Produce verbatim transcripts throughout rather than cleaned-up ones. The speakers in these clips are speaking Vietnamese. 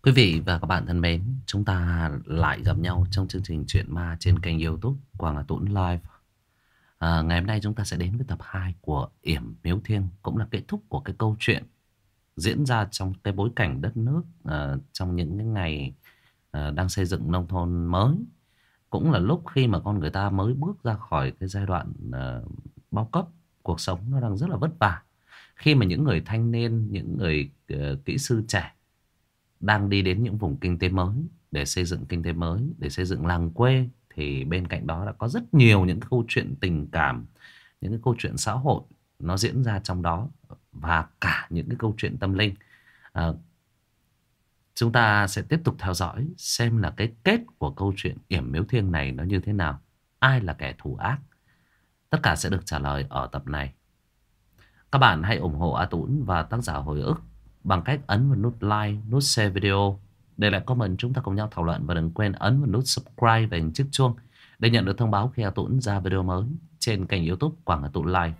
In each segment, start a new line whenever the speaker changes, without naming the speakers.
Quý vị và các bạn thân mến, chúng ta lại gặp nhau trong chương trình Chuyện Ma trên kênh YouTube Quang Hà Tũng Live. À, ngày hôm nay chúng ta sẽ đến với tập hai của Yểm Miếu Thiêng, cũng là kết thúc của cái câu chuyện diễn ra trong cái bối cảnh đất nước à, trong những cái ngày à, đang xây dựng nông thôn mới. Cũng là lúc khi mà con người ta mới bước ra khỏi cái giai đoạn à, bao cấp, cuộc sống nó đang rất là vất vả. Khi mà những người thanh niên, những người uh, kỹ sư trẻ đang đi đến những vùng kinh tế mới để xây dựng kinh tế mới, để xây dựng làng quê, thì bên cạnh đó đã có rất nhiều những câu chuyện tình cảm, những cái câu chuyện xã hội nó diễn ra trong đó, và cả những cái câu chuyện tâm linh. à, Chúng ta sẽ tiếp tục theo dõi xem là cái kết của câu chuyện Yểm Miếu Thiêng này nó như thế nào, ai là kẻ thù ác. Tất cả sẽ được trả lời ở tập này. Các bạn hãy ủng hộ A Tũng và tác giả Hồi ức bằng cách ấn vào nút like, nút share video, để lại comment, chúng ta cùng nhau thảo luận. Và đừng quên ấn vào nút subscribe và hình chiếc chuông để nhận được thông báo khi A Tũng ra video mới trên kênh YouTube Quảng A Tũng Live.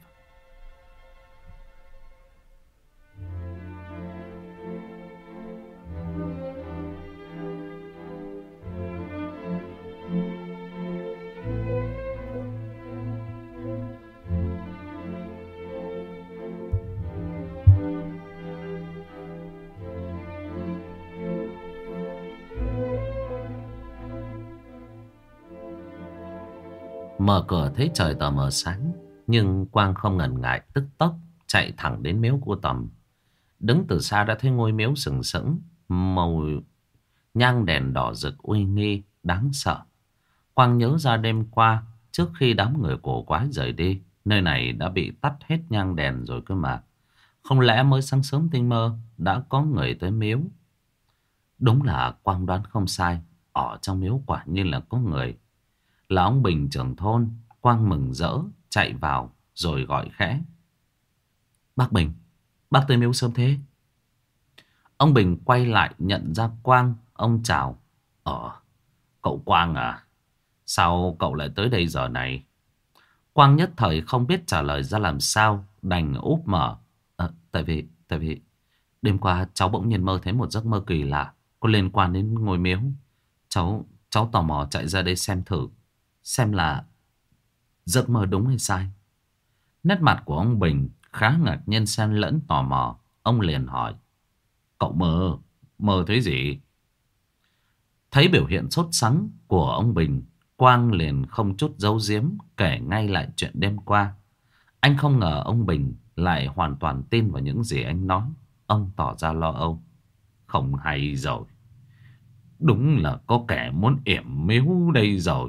Mở cửa thấy trời tờ mờ sáng, nhưng Quang không ngần ngại, tức tốc chạy thẳng đến miếu cô Tầm. Đứng từ xa đã thấy ngôi miếu sừng sững, màu nhang đèn đỏ rực uy nghi đáng sợ. Quang nhớ ra đêm qua, trước khi đám người cổ quái rời đi, nơi này đã bị tắt hết nhang đèn rồi cơ mà. Không lẽ mới sáng sớm tinh mơ đã có người tới miếu? Đúng là Quang đoán không sai, ở trong miếu quả nhiên là có người. Là ông Bình, trưởng thôn. Quang mừng rỡ chạy vào rồi gọi khẽ: "Bác Bình, bác tới miếu sớm thế?" Ông Bình quay lại nhận ra Quang, ông chào: "Ờ, cậu Quang à, sao cậu lại tới đây giờ này?" Quang nhất thời không biết trả lời ra làm sao, đành úp mở: "À, tại vì, tại vì đêm qua cháu bỗng nhiên mơ thấy một giấc mơ kỳ lạ, có liên quan đến ngôi miếu. Cháu, cháu tò mò chạy ra đây xem thử, xem là giấc mơ đúng hay sai." Nét mặt của ông Bình khá ngạc nhiên xen lẫn tò mò. Ông liền hỏi: "Cậu mơ, mơ thấy gì?" Thấy biểu hiện sốt sắng của ông Bình, Quang liền không chút giấu giếm kể ngay lại chuyện đêm qua. Anh không ngờ ông Bình lại hoàn toàn tin vào những gì anh nói. Ông tỏ ra lo âu: "Không hay rồi, đúng là có kẻ muốn yểm miếu đây rồi."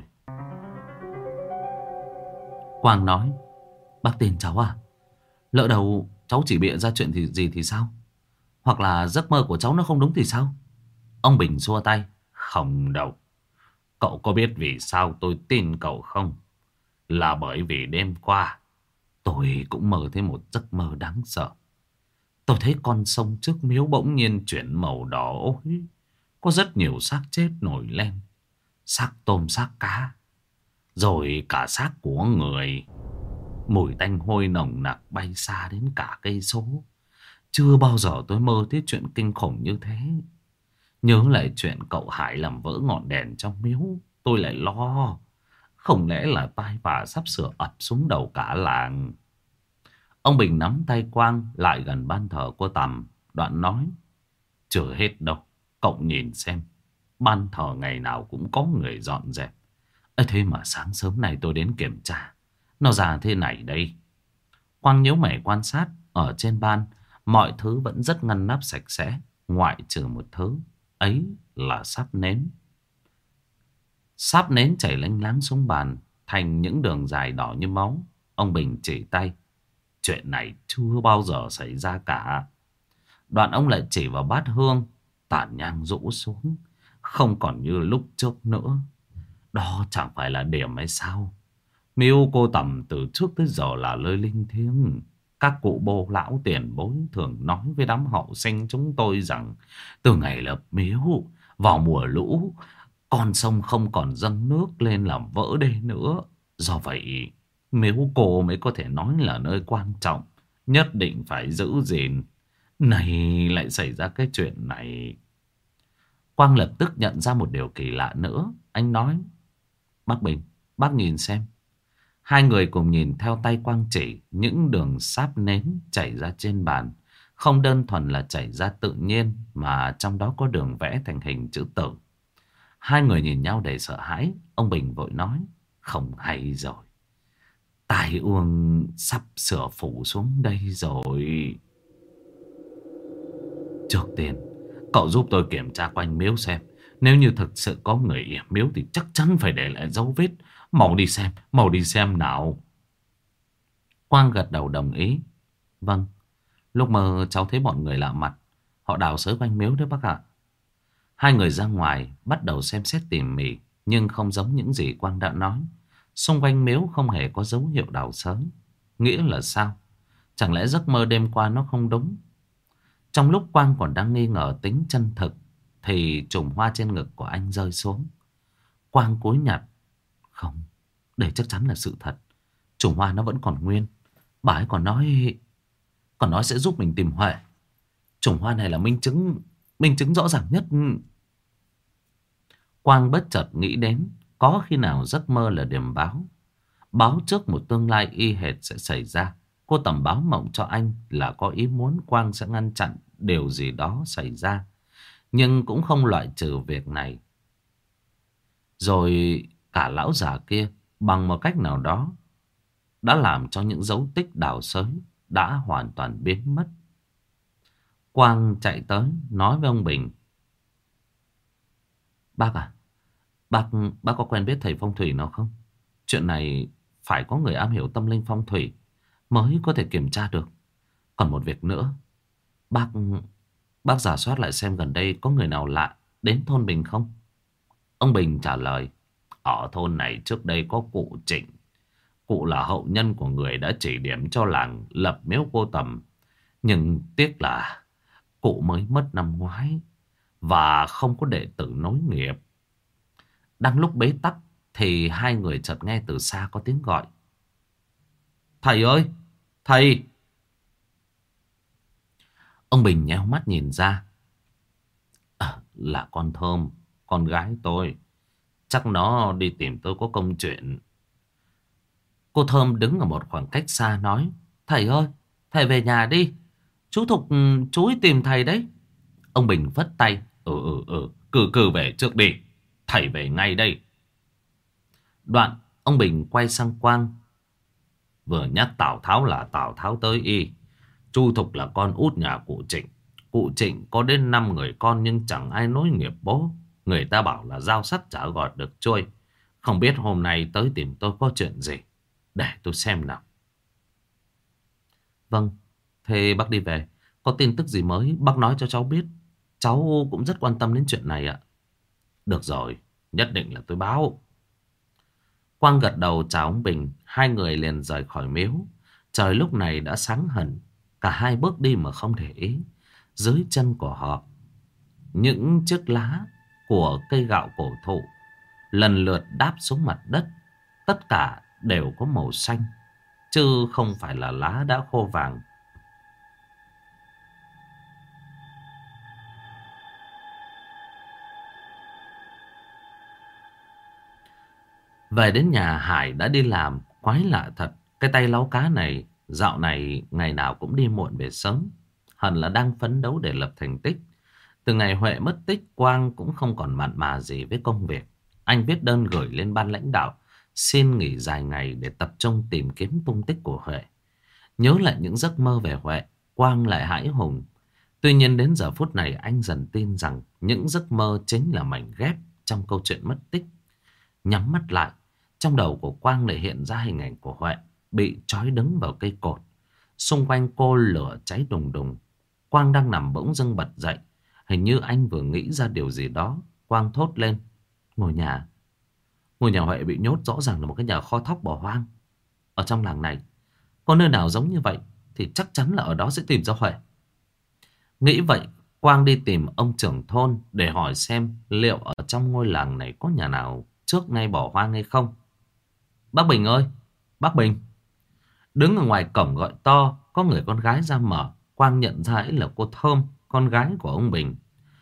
Quang nói: "Bác tin cháu à? Lỡ đầu cháu chỉ bịa ra chuyện thì gì thì sao? Hoặc là giấc mơ của cháu nó không đúng thì sao?" Ông Bình xua tay: "Không đâu. Cậu có biết vì sao tôi tin cậu không? Là bởi vì đêm qua tôi cũng mơ thấy một giấc mơ đáng sợ. Tôi thấy con sông trước miếu bỗng nhiên chuyển màu đỏ ối. Có rất nhiều xác chết nổi lên. Xác tôm, xác cá, rồi cả xác của người. Mùi tanh hôi nồng nặc bay xa đến cả cây số. Chưa bao giờ tôi mơ thấy chuyện kinh khủng như thế. Nhớ lại chuyện cậu Hải làm vỡ ngọn đèn trong miếu, tôi lại lo. Không lẽ là tai vạ sắp sửa ập xuống đầu cả làng?" Ông Bình nắm tay Quang lại gần ban thờ cô Tầm, đoạn nói: "Chưa hết đâu. Cậu nhìn xem, ban thờ ngày nào cũng có người dọn dẹp. Ấy thế mà sáng sớm này tôi đến kiểm tra, nó ra thế này đây." Quang nhíu mày quan sát. Ở trên ban, mọi thứ vẫn rất ngăn nắp sạch sẽ, ngoại trừ một thứ, ấy là sáp nến. Sáp nến chảy lênh láng xuống bàn thành những đường dài đỏ như máu. Ông Bình chỉ tay: "Chuyện này chưa bao giờ xảy ra cả." Đoạn ông lại chỉ vào bát hương, tàn nhang rũ xuống, không còn như lúc trước nữa. Đó chẳng phải là điểm hay sao? Miếu cô Tầm từ trước tới giờ là nơi linh thiêng. Các cụ bô lão tiền bối thường nói với đám hậu sinh chúng tôi rằng từ ngày lập miếu, vào mùa lũ, con sông không còn dâng nước lên làm vỡ đê nữa. Do vậy, miếu cô mới có thể nói là nơi quan trọng, nhất định phải giữ gìn. Này lại xảy ra cái chuyện này. Quang lập tức nhận ra một điều kỳ lạ nữa. Anh nói: Bác Bình, bác nhìn xem. Hai người cùng nhìn theo tay Quang chỉ. Những đường sáp nến chảy ra trên bàn không đơn thuần là chảy ra tự nhiên, mà trong đó có đường vẽ thành hình chữ tử. Hai người nhìn nhau đầy sợ hãi. Ông Bình vội nói: Không hay rồi, tai ương sắp sửa phủ xuống đây rồi. Trước tiên cậu giúp tôi kiểm tra quanh miếu xem. Nếu như thực sự có người yểm miếu thì chắc chắn phải để lại dấu vết. Mau đi xem, mau đi xem nào. Quang gật đầu đồng ý. Vâng, lúc mơ cháu thấy bọn người lạ mặt, họ đào xới quanh miếu đấy bác ạ. Hai người ra ngoài bắt đầu xem xét tỉ mỉ, nhưng không giống những gì Quang đã nói. Xung quanh miếu không hề có dấu hiệu đào xới. Nghĩa là sao? Chẳng lẽ giấc mơ đêm qua nó không đúng? Trong lúc Quang còn đang nghi ngờ tính chân thực thì chùm hoa trên ngực của anh rơi xuống. Quang cúi nhặt. Không, đây chắc chắn là sự thật. Chùm hoa nó vẫn còn nguyên. Bà ấy còn nói Còn nói sẽ giúp mình tìm Huệ. Chùm hoa này là minh chứng Minh chứng rõ ràng nhất. Quang bất chợt nghĩ đến, có khi nào giấc mơ là điểm báo, báo trước một tương lai y hệt sẽ xảy ra. Cô Tầm báo mộng cho anh là có ý muốn Quang sẽ ngăn chặn điều gì đó xảy ra, nhưng cũng không loại trừ việc này. Rồi cả lão già kia bằng một cách nào đó đã làm cho những dấu tích đào xới đã hoàn toàn biến mất. Quang chạy tới nói với ông Bình: Bác à, bác, bác có quen biết thầy phong thủy nào không? Chuyện này phải có người am hiểu tâm linh phong thủy mới có thể kiểm tra được. Còn một việc nữa, bác bác rà soát lại xem gần đây có người nào lạ đến thôn Bình không? Ông Bình trả lời: Ở thôn này trước đây có cụ Trịnh. Cụ là hậu nhân của người đã chỉ điểm cho làng lập miếu cô Tầm. Nhưng tiếc là cụ mới mất năm ngoái và không có đệ tử nối nghiệp. Đang lúc bế tắc thì hai người chợt nghe từ xa có tiếng gọi: Thầy ơi, thầy! Ông Bình nheo mắt nhìn ra. À, là con Thơm, con gái tôi. Chắc nó đi tìm tôi có công chuyện. Cô Thơm đứng ở một khoảng cách xa nói: Thầy ơi, thầy về nhà đi. Chú Thục chú ấy tìm thầy đấy. Ông Bình vất tay: Ừ ừ ừ, cử cử về trước đi. Thầy về ngay đây. Đoạn ông Bình quay sang Quang: Vừa nhắc Tào Tháo là Tào Tháo tới y. Chu Thục là con út nhà cụ Trịnh. Cụ Trịnh có đến năm người con nhưng chẳng ai nối nghiệp bố. Người ta bảo là dao sắc chả gọt được trôi. Không biết hôm nay tới tìm tôi có chuyện gì. Để tôi xem nào. Vâng, thế bác đi về. Có tin tức gì mới bác nói cho cháu biết. Cháu cũng rất quan tâm đến chuyện này ạ. Được rồi, nhất định là tôi báo. Quang gật đầu chào ông Bình. Hai người liền rời khỏi miếu. Trời lúc này đã sáng hẳn. Cả hai bước đi mà không để ý. Dưới chân của họ, những chiếc lá của cây gạo cổ thụ lần lượt đáp xuống mặt đất. Tất cả đều có màu xanh, chứ không phải là lá đã khô vàng. Về đến nhà, Hải đã đi làm. Quái lạ thật, cái tay láu cá này dạo này ngày nào cũng đi muộn về sớm. Hẳn là đang phấn đấu để lập thành tích. Từ ngày Huệ mất tích, Quang cũng không còn mặn mà gì với công việc. Anh viết đơn gửi lên ban lãnh đạo, xin nghỉ dài ngày để tập trung tìm kiếm tung tích của Huệ. Nhớ lại những giấc mơ về Huệ, Quang lại hãi hùng. Tuy nhiên đến giờ phút này anh dần tin rằng những giấc mơ chính là mảnh ghép trong câu chuyện mất tích. Nhắm mắt lại, trong đầu của Quang lại hiện ra hình ảnh của Huệ bị trói đứng vào cây cột. Xung quanh cô lửa cháy đùng đùng. Quang đang nằm bỗng dưng bật dậy. Hình như anh vừa nghĩ ra điều gì đó. Quang thốt lên: Ngôi nhà Ngôi nhà Huệ bị nhốt rõ ràng là một cái nhà kho thóc bỏ hoang. Ở trong làng này có nơi nào giống như vậy thì chắc chắn là ở đó sẽ tìm ra Huệ. Nghĩ vậy, Quang đi tìm ông trưởng thôn để hỏi xem liệu ở trong ngôi làng này có nhà nào trước nay bỏ hoang hay không. Bác Bình ơi, bác Bình! Đứng ở ngoài cổng gọi to, có người con gái ra mở. Quang nhận ra ấy là cô Thơm, con gái của ông Bình.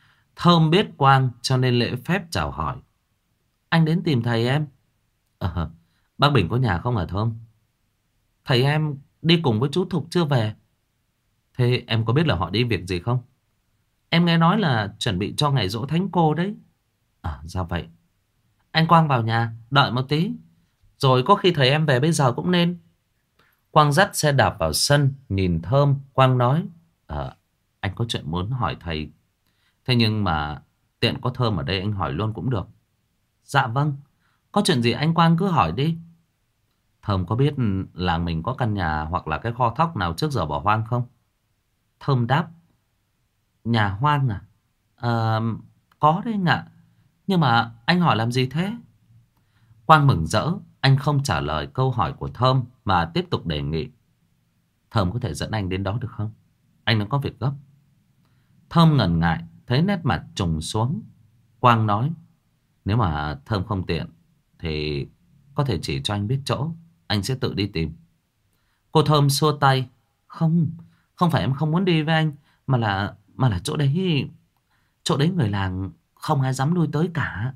Thơm biết Quang cho nên lễ phép chào hỏi. Anh đến tìm thầy em. Ờ, bác Bình có nhà không hả Thơm? Thầy em đi cùng với chú Thục chưa về. Thế em có biết là họ đi việc gì không? Em nghe nói là chuẩn bị cho ngày giỗ thánh cô đấy. À ra vậy. Anh Quang vào nhà đợi một tí, rồi có khi thầy em về bây giờ cũng nên. Quang dắt xe đạp vào sân, nhìn Thơm. Quang nói: Ờ, anh có chuyện muốn hỏi thầy. Thế nhưng mà tiện có Thơm ở đây anh hỏi luôn cũng được. Dạ vâng, có chuyện gì anh Quang cứ hỏi đi. Thơm có biết làng mình có căn nhà hoặc là cái kho thóc nào trước giờ bỏ hoang không? Thơm đáp: Nhà hoang à? Ờ, có đấy anh ạ. Nhưng mà anh hỏi làm gì thế? Quang mừng rỡ. Anh không trả lời câu hỏi của Thơm mà tiếp tục đề nghị: Thơm có thể dẫn anh đến đó được không? Anh đang có việc gấp. Thơm ngần ngại, thấy nét mặt trùng xuống. Quang nói: Nếu mà Thơm không tiện thì có thể chỉ cho anh biết chỗ, anh sẽ tự đi tìm. Cô Thơm xua tay: Không, không phải em không muốn đi với anh, mà là mà là chỗ đấy, chỗ đấy người làng không ai dám lui tới cả.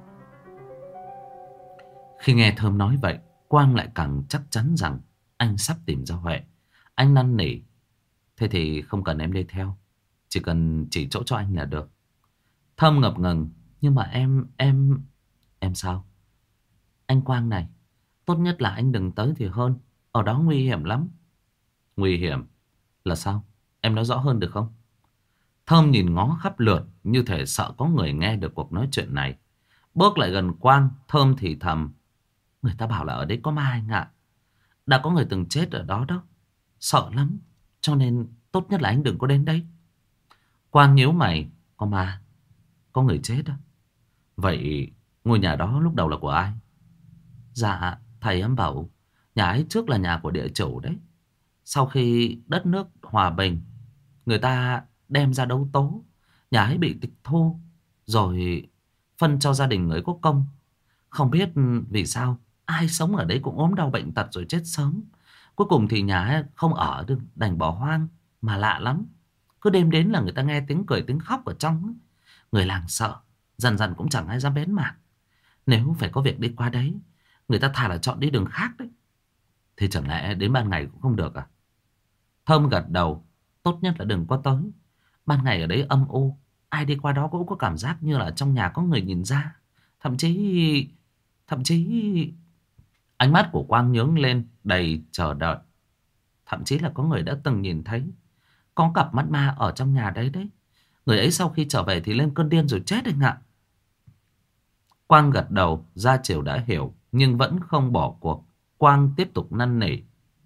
Khi nghe Thơm nói vậy, Quang lại càng chắc chắn rằng anh sắp tìm ra Huệ. Anh năn nỉ: Thế thì không cần em đi theo, chỉ cần chỉ chỗ cho anh là được. Thơm ngập ngừng: Nhưng mà em, em... Em sao? Anh Quang này, tốt nhất là anh đừng tới thì hơn. Ở đó nguy hiểm lắm. Nguy hiểm là sao? Em nói rõ hơn được không? Thơm nhìn ngó khắp lượt như thể sợ có người nghe được cuộc nói chuyện này. Bước lại gần Quang, Thơm thì thầm: Người ta bảo là ở đấy có ma anh ạ. Đã có người từng chết ở đó đó. Sợ lắm, cho nên tốt nhất là anh đừng có đến đấy. Quang nhíu mày: Có ma? Có người chết đó? Vậy ngôi nhà đó lúc đầu là của ai? Dạ, thầy em bảo nhà ấy trước là nhà của địa chủ đấy. Sau khi đất nước hòa bình, người ta đem ra đấu tố, nhà ấy bị tịch thu, rồi phân cho gia đình người có công. Không biết vì sao ai sống ở đấy cũng ốm đau bệnh tật rồi chết sớm. Cuối cùng thì nhà ấy không ở được, đành bỏ hoang. Mà lạ lắm, cứ đêm đến là người ta nghe tiếng cười tiếng khóc ở trong. Người làng sợ, dần dần cũng chẳng ai dám bén mảng. Nếu phải có việc đi qua đấy, người ta thà là chọn đi đường khác đấy. Thì chẳng lẽ đến ban ngày cũng không được à? Thơm gật đầu: Tốt nhất là đừng có tới. Ban ngày ở đấy âm u, ai đi qua đó cũng có cảm giác như là trong nhà có người nhìn ra. Thậm chí... Thậm chí... Ánh mắt của Quang nhướng lên đầy chờ đợi. Thậm chí là có người đã từng nhìn thấy có cặp mắt ma ở trong nhà đấy đấy. Người ấy sau khi trở về thì lên cơn điên rồi chết anh ạ. Quang gật đầu, ra chiều đã hiểu, nhưng vẫn không bỏ cuộc. Quang tiếp tục năn nỉ: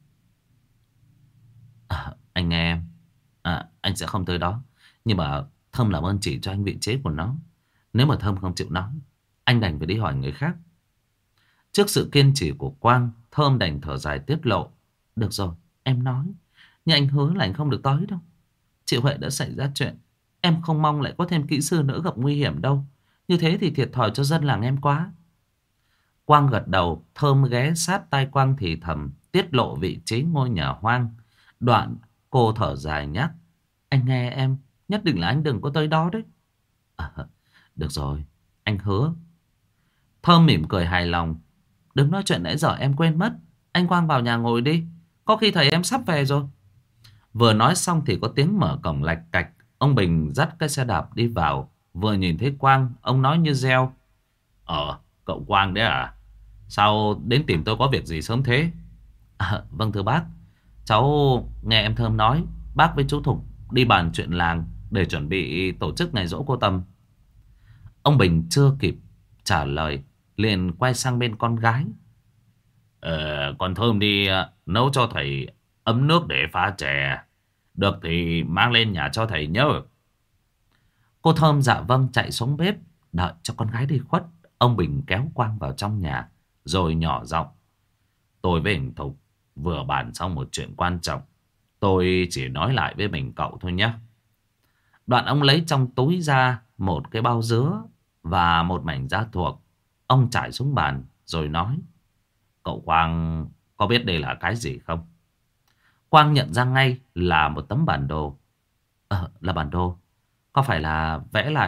à, Anh nghe em, à, anh sẽ không tới đó. Nhưng mà Thơm làm ơn chỉ cho anh vị trí của nó. Nếu mà Thơm không chịu nói, anh đành phải đi hỏi người khác. Trước sự kiên trì của Quang, Thơm đành thở dài tiết lộ: Được rồi, em nói, nhưng anh hứa là anh không được tới đâu. Chị Huệ đã xảy ra chuyện, em không mong lại có thêm kỹ sư nữa gặp nguy hiểm đâu. Như thế thì thiệt thòi cho dân làng em quá. Quang gật đầu. Thơm ghé sát tai Quang thì thầm tiết lộ vị trí ngôi nhà hoang. Đoạn cô thở dài nhắc: Anh nghe em, nhất định là anh đừng có tới đó đấy. À, được rồi, anh hứa. Thơm mỉm cười hài lòng: Đừng nói chuyện nãy giờ em quên mất. Anh Quang vào nhà ngồi đi, có khi thầy em sắp về rồi. Vừa nói xong thì có tiếng mở cổng lạch cạch. Ông Bình dắt cái xe đạp đi vào. Vừa nhìn thấy Quang, ông nói như reo: Ờ, cậu Quang đấy à? Sao đến tìm tôi có việc gì sớm thế? À, vâng thưa bác, cháu nghe em Thơm nói bác với chú Thục đi bàn chuyện làng để chuẩn bị tổ chức ngày giỗ cô Tâm. Ông Bình chưa kịp trả lời liền quay sang bên con gái: Ờ, con Thơm đi ờ, nấu cho thầy ấm nước để pha chè. Được thì mang lên nhà cho thầy nhớ. Cô Thơm dạ vâng, chạy xuống bếp. Đợi cho con gái đi khuất, ông Bình kéo Quang vào trong nhà rồi nhỏ giọng: Tôi với hình Thục vừa bàn xong một chuyện quan trọng. Tôi chỉ nói lại với mình cậu thôi nhé. Đoạn ông lấy trong túi ra một cái bao dứa và một mảnh da thuộc. Ông trải xuống bàn rồi nói: Cậu Quang có biết đây là cái gì không? Quang nhận ra ngay là một tấm bản đồ. Ờ, là bản đồ. Có phải là vẽ lại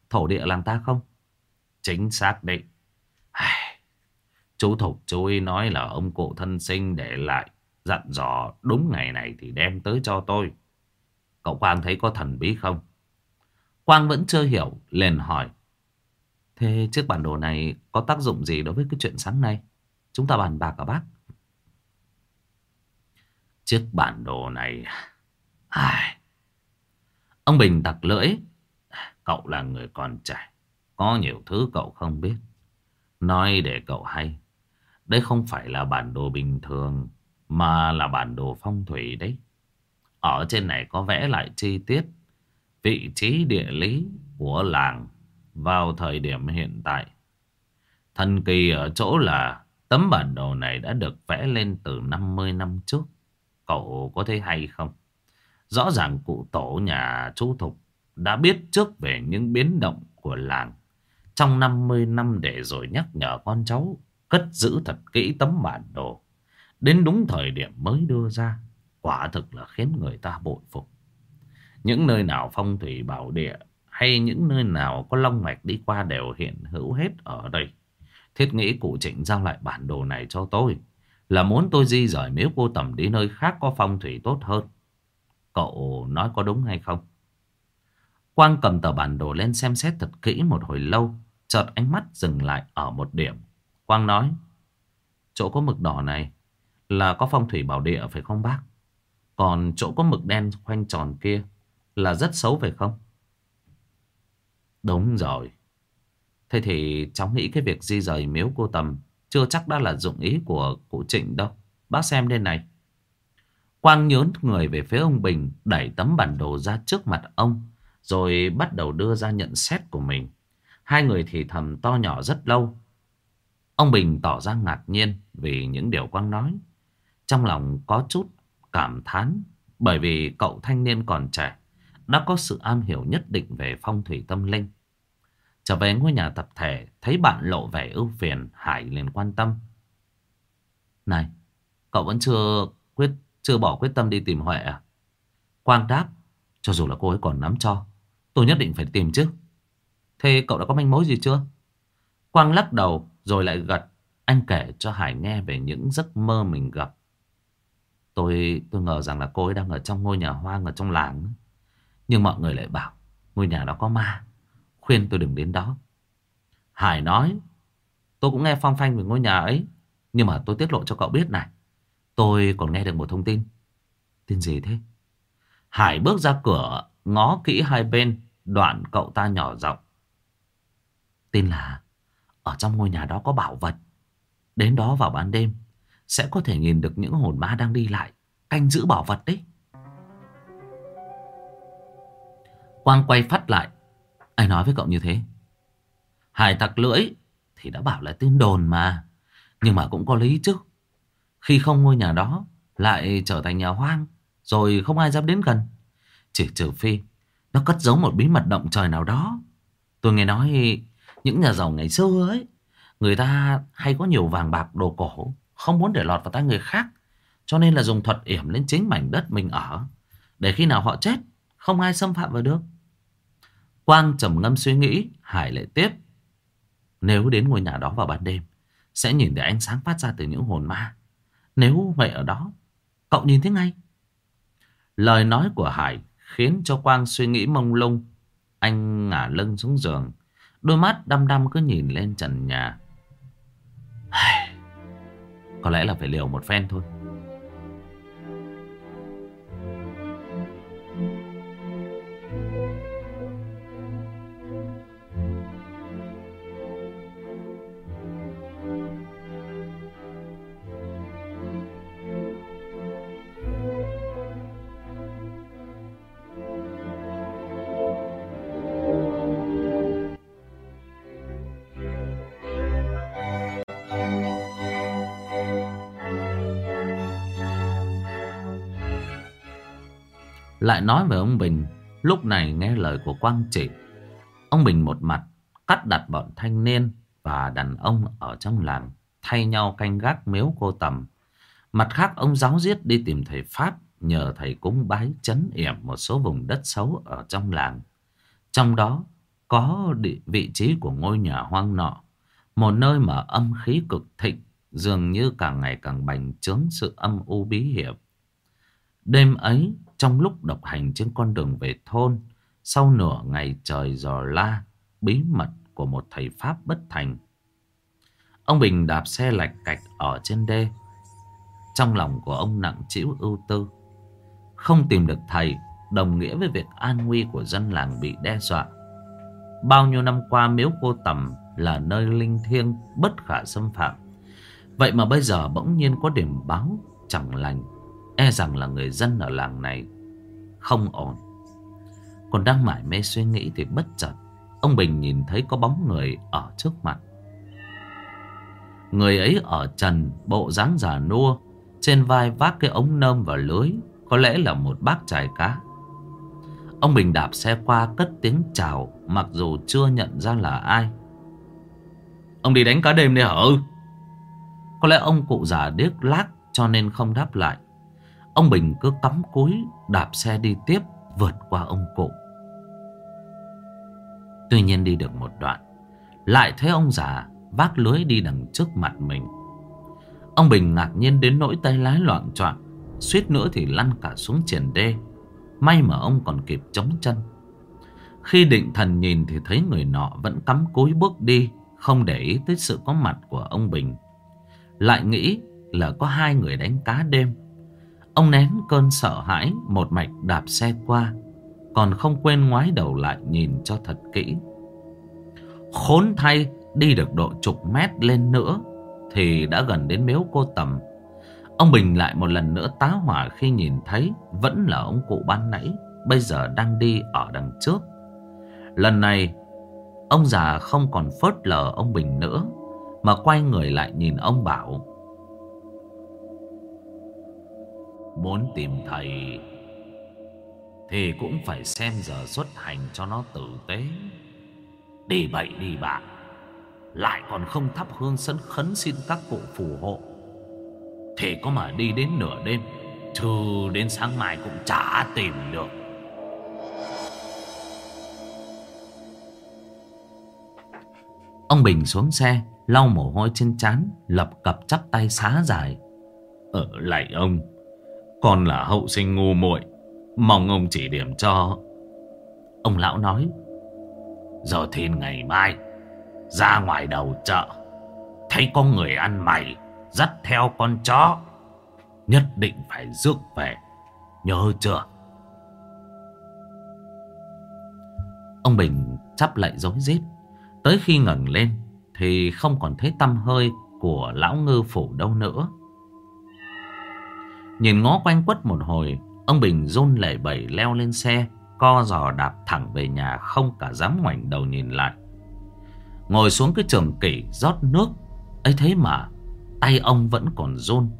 thổ địa làng ta không? Chính xác đấy. Ai, chú Thục chú ấy nói là ông cụ thân sinh để lại, dặn dò đúng ngày này thì đem tới cho tôi. Cậu Quang thấy có thần bí không? Quang vẫn chưa hiểu, liền hỏi. Thế chiếc bản đồ này có tác dụng gì đối với cái chuyện sáng nay chúng ta bàn bạc hả bác? Chiếc bản đồ này... Ai... Ông Bình tặc lưỡi. Cậu là người còn trẻ, có nhiều thứ cậu không biết. Nói để cậu hay, đây không phải là bản đồ bình thường, mà là bản đồ phong thủy đấy. Ở trên này có vẽ lại chi tiết vị trí địa lý của làng vào thời điểm hiện tại. Thần kỳ ở chỗ là tấm bản đồ này đã được vẽ lên từ năm mươi năm trước. Cậu có thấy hay không? Rõ ràng cụ tổ nhà chú Thục đã biết trước về những biến động của làng trong năm mươi năm, để rồi nhắc nhở con cháu cất giữ thật kỹ tấm bản đồ. Đến đúng thời điểm mới đưa ra, quả thực là khiến người ta bội phục. Những nơi nào phong thủy bảo địa hay những nơi nào có long mạch đi qua đều hiện hữu hết ở đây. Thiết nghĩ cụ Trịnh giao lại bản đồ này cho tôi là muốn tôi di rời Miếu Cô Tầm đi nơi khác có phong thủy tốt hơn. Cậu nói có đúng hay không? Quang cầm tờ bản đồ lên xem xét thật kỹ một hồi lâu, chợt ánh mắt dừng lại ở một điểm. Quang nói, chỗ có mực đỏ này là có phong thủy bảo địa phải không bác? Còn chỗ có mực đen khoanh tròn kia là rất xấu phải không? Đúng rồi. Thế thì cháu nghĩ cái việc di rời Miếu Cô Tầm chưa chắc đã là dụng ý của cụ Trịnh đâu. Bác xem đây này. Quang nhớn người về phía ông Bình, đẩy tấm bản đồ ra trước mặt ông, rồi bắt đầu đưa ra nhận xét của mình. Hai người thì thầm to nhỏ rất lâu. Ông Bình tỏ ra ngạc nhiên vì những điều Quang nói. Trong lòng có chút cảm thán, bởi vì cậu thanh niên còn trẻ đã có sự am hiểu nhất định về phong thủy tâm linh. Trở về ngôi nhà tập thể, thấy bạn lộ vẻ ưu phiền, Hải liền quan tâm. Này, cậu vẫn chưa quyết chưa bỏ quyết tâm đi tìm Huệ à? Quang đáp, cho dù là cô ấy còn nắm cho, tôi nhất định phải tìm chứ. Thế cậu đã có manh mối gì chưa? Quang lắc đầu rồi lại gật. Anh kể cho Hải nghe về những giấc mơ mình gặp. Tôi tôi ngờ rằng là cô ấy đang ở trong ngôi nhà hoang ở trong làng. Nhưng mọi người lại bảo ngôi nhà đó có ma, khuyên tôi đừng đến đó. Hải nói, tôi cũng nghe phong phanh về ngôi nhà ấy, nhưng mà tôi tiết lộ cho cậu biết này, tôi còn nghe được một thông tin. Tin gì thế? Hải bước ra cửa, ngó kỹ hai bên, đoạn cậu ta nhỏ giọng. Tin là ở trong ngôi nhà đó có bảo vật. Đến đó vào ban đêm sẽ có thể nhìn được những hồn ma đang đi lại, canh giữ bảo vật đấy. Quang quay phát lại. Ai nói với cậu như thế? Hải tặc lưỡi. Thì đã bảo là tin đồn mà. Nhưng mà cũng có lý chứ. Khi không ngôi nhà đó lại trở thành nhà hoang, rồi không ai dám đến gần. Chỉ trừ phi nó cất giấu một bí mật động trời nào đó. Tôi nghe nói những nhà giàu ngày xưa ấy, người ta hay có nhiều vàng bạc đồ cổ, không muốn để lọt vào tay người khác, cho nên là dùng thuật yểm lên chính mảnh đất mình ở, để khi nào họ chết không ai xâm phạm vào được. Quang trầm ngâm suy nghĩ. Hải lại tiếp. Nếu đến ngôi nhà đó vào ban đêm, sẽ nhìn thấy ánh sáng phát ra từ những hồn ma. Nếu vậy ở đó, cậu nhìn thấy ngay. Lời nói của Hải khiến cho Quang suy nghĩ mông lung. Anh ngả lưng xuống giường, đôi mắt đăm đăm cứ nhìn lên trần nhà. Có lẽ là phải liều một phen thôi. Lại nói về ông Bình. Lúc này nghe lời của Quang Chỉ, ông Bình một mặt cắt đặt bọn thanh niên và đàn ông ở trong làng thay nhau canh gác Miếu Cô Tầm. Mặt khác ông giáo diết đi tìm thầy Pháp, nhờ thầy cúng bái trấn yểm một số vùng đất xấu ở trong làng. Trong đó có địa vị trí của ngôi nhà hoang nọ, một nơi mà âm khí cực thịnh, dường như càng ngày càng bành trướng sự âm u bí hiểm. Đêm ấy, trong lúc độc hành trên con đường về thôn, sau nửa ngày trời dò la bí mật của một thầy pháp bất thành, ông Bình đạp xe lạch cạch ở trên đê. Trong lòng của ông nặng trĩu ưu tư. Không tìm được thầy đồng nghĩa với việc an nguy của dân làng bị đe dọa. Bao nhiêu năm qua miếu cô Tầm là nơi linh thiêng bất khả xâm phạm, vậy mà bây giờ bỗng nhiên có điểm báo chẳng lành, e rằng là người dân ở làng này không ổn. Còn đang mải mê suy nghĩ thì bất chợt ông Bình nhìn thấy có bóng người ở trước mặt. Người ấy ở trần, bộ dáng già nua, trên vai vác cái ống nơm và lưới, có lẽ là một bác chài cá. Ông Bình đạp xe qua cất tiếng chào, mặc dù chưa nhận ra là ai. Ông đi đánh cá đêm đấy hả? Có lẽ ông cụ già điếc lác cho nên không đáp lại. Ông Bình cứ cắm cúi đạp xe đi tiếp, vượt qua ông cụ. Tuy nhiên đi được một đoạn, lại thấy ông già vác lưới đi đằng trước mặt mình. Ông Bình ngạc nhiên đến nỗi tay lái loạng choạng, suýt nữa thì lăn cả xuống triền đê. May mà ông còn kịp chống chân. Khi định thần nhìn thì thấy người nọ vẫn cắm cúi bước đi, không để ý tới sự có mặt của ông Bình. Lại nghĩ là có hai người đánh cá đêm. Ông nén cơn sợ hãi, một mạch đạp xe qua, còn không quên ngoái đầu lại nhìn cho thật kỹ. Khốn thay, đi được độ chục mét lên nữa thì đã gần đến miếu cô Tầm. Ông Bình lại một lần nữa tá hỏa khi nhìn thấy vẫn là ông cụ ban nãy, bây giờ đang đi ở đằng trước. Lần này ông già không còn phớt lờ ông Bình nữa, mà quay người lại nhìn ông bảo: muốn tìm thầy thì cũng phải xem giờ xuất hành cho nó tử tế. Đi bậy đi bạ, lại còn không thắp hương sân khấn xin các cụ phù hộ, thì có mà đi đến nửa đêm, chứ đến sáng mai cũng chả tìm được. Ông Bình xuống xe, lau mồ hôi trên trán, lập cập chắp tay xá dài: Ở lại ông, con là hậu sinh ngu muội, mong ông chỉ điểm cho. Ông lão nói: giờ thìn ngày mai ra ngoài đầu chợ, thấy có người ăn mày dắt theo con chó, nhất định phải rước về, nhớ chưa? Ông Bình chắp lại rối rít. Tới khi ngẩng lên thì không còn thấy tăm hơi của lão ngư phủ đâu nữa. Nhìn ngó quanh quất một hồi, ông Bình run lẩy bẩy leo lên xe, co giò đạp thẳng về nhà, không cả dám ngoảnh đầu nhìn lại. Ngồi xuống cái chườm kỷ rót nước ấy, thế mà tay ông vẫn còn run.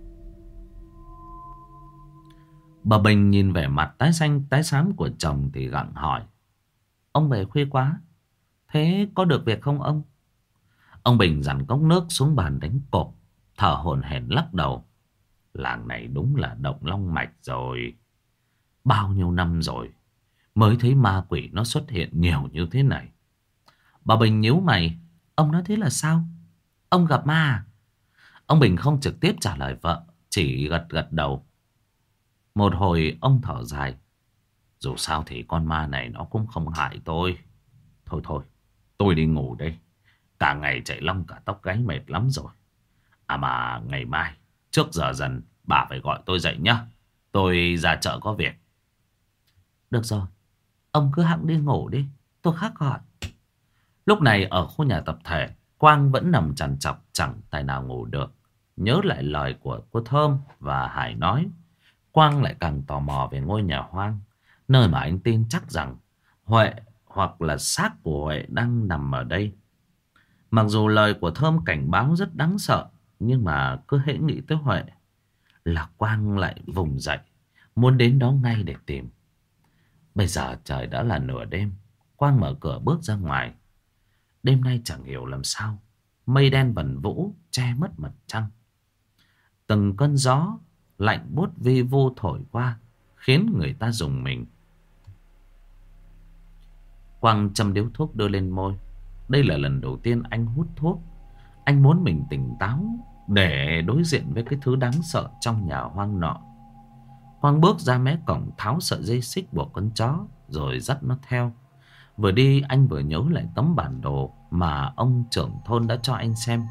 Bà Bình nhìn vẻ mặt tái xanh tái xám của chồng thì gặng hỏi: Ông về khuya quá, thế có được việc không ông? Ông Bình dằn cốc nước xuống bàn đánh cộp, thở hổn hển lắc đầu: Làng này đúng là động long mạch rồi. Bao nhiêu năm rồi mới thấy ma quỷ nó xuất hiện nhiều như thế này. Bà Bình nhíu mày: Ông nói thế là sao? Ông gặp ma à? Ông Bình không trực tiếp trả lời vợ, chỉ gật gật đầu. Một hồi ông thở dài: Dù sao thì con ma này nó cũng không hại tôi. Thôi thôi, tôi đi ngủ đây. Cả ngày chạy lông cả tóc gáy mệt lắm rồi. À mà ngày mai trước giờ dần bà phải gọi tôi dậy nhá. Tôi ra chợ có việc. Được rồi, ông cứ hẵng đi ngủ đi, tôi khác gọi. Lúc này ở khu nhà tập thể, Quang vẫn nằm trằn trọc chẳng tài nào ngủ được. Nhớ lại lời của cô Thơm và Hải nói, Quang lại càng tò mò về ngôi nhà hoang, nơi mà anh tin chắc rằng Huệ hoặc là xác của Huệ đang nằm ở đây. Mặc dù lời của Thơm cảnh báo rất đáng sợ, nhưng mà cứ hễ nghĩ tới Huệ là Quang lại vùng dậy, muốn đến đó ngay để tìm. Bây giờ trời đã là nửa đêm, Quang mở cửa bước ra ngoài. Đêm nay chẳng hiểu làm sao, mây đen vần vũ che mất mặt trăng. Từng cơn gió lạnh buốt vi vu thổi qua, khiến người ta rùng mình. Quang châm điếu thuốc đưa lên môi. Đây là lần đầu tiên anh hút thuốc. Anh muốn mình tỉnh táo để đối diện với cái thứ đáng sợ trong nhà hoang nọ. Quang bước ra mé cổng, tháo sợi dây xích buộc con chó rồi dắt nó theo. Vừa đi anh vừa nhớ lại tấm bản đồ mà ông trưởng thôn đã cho anh xem.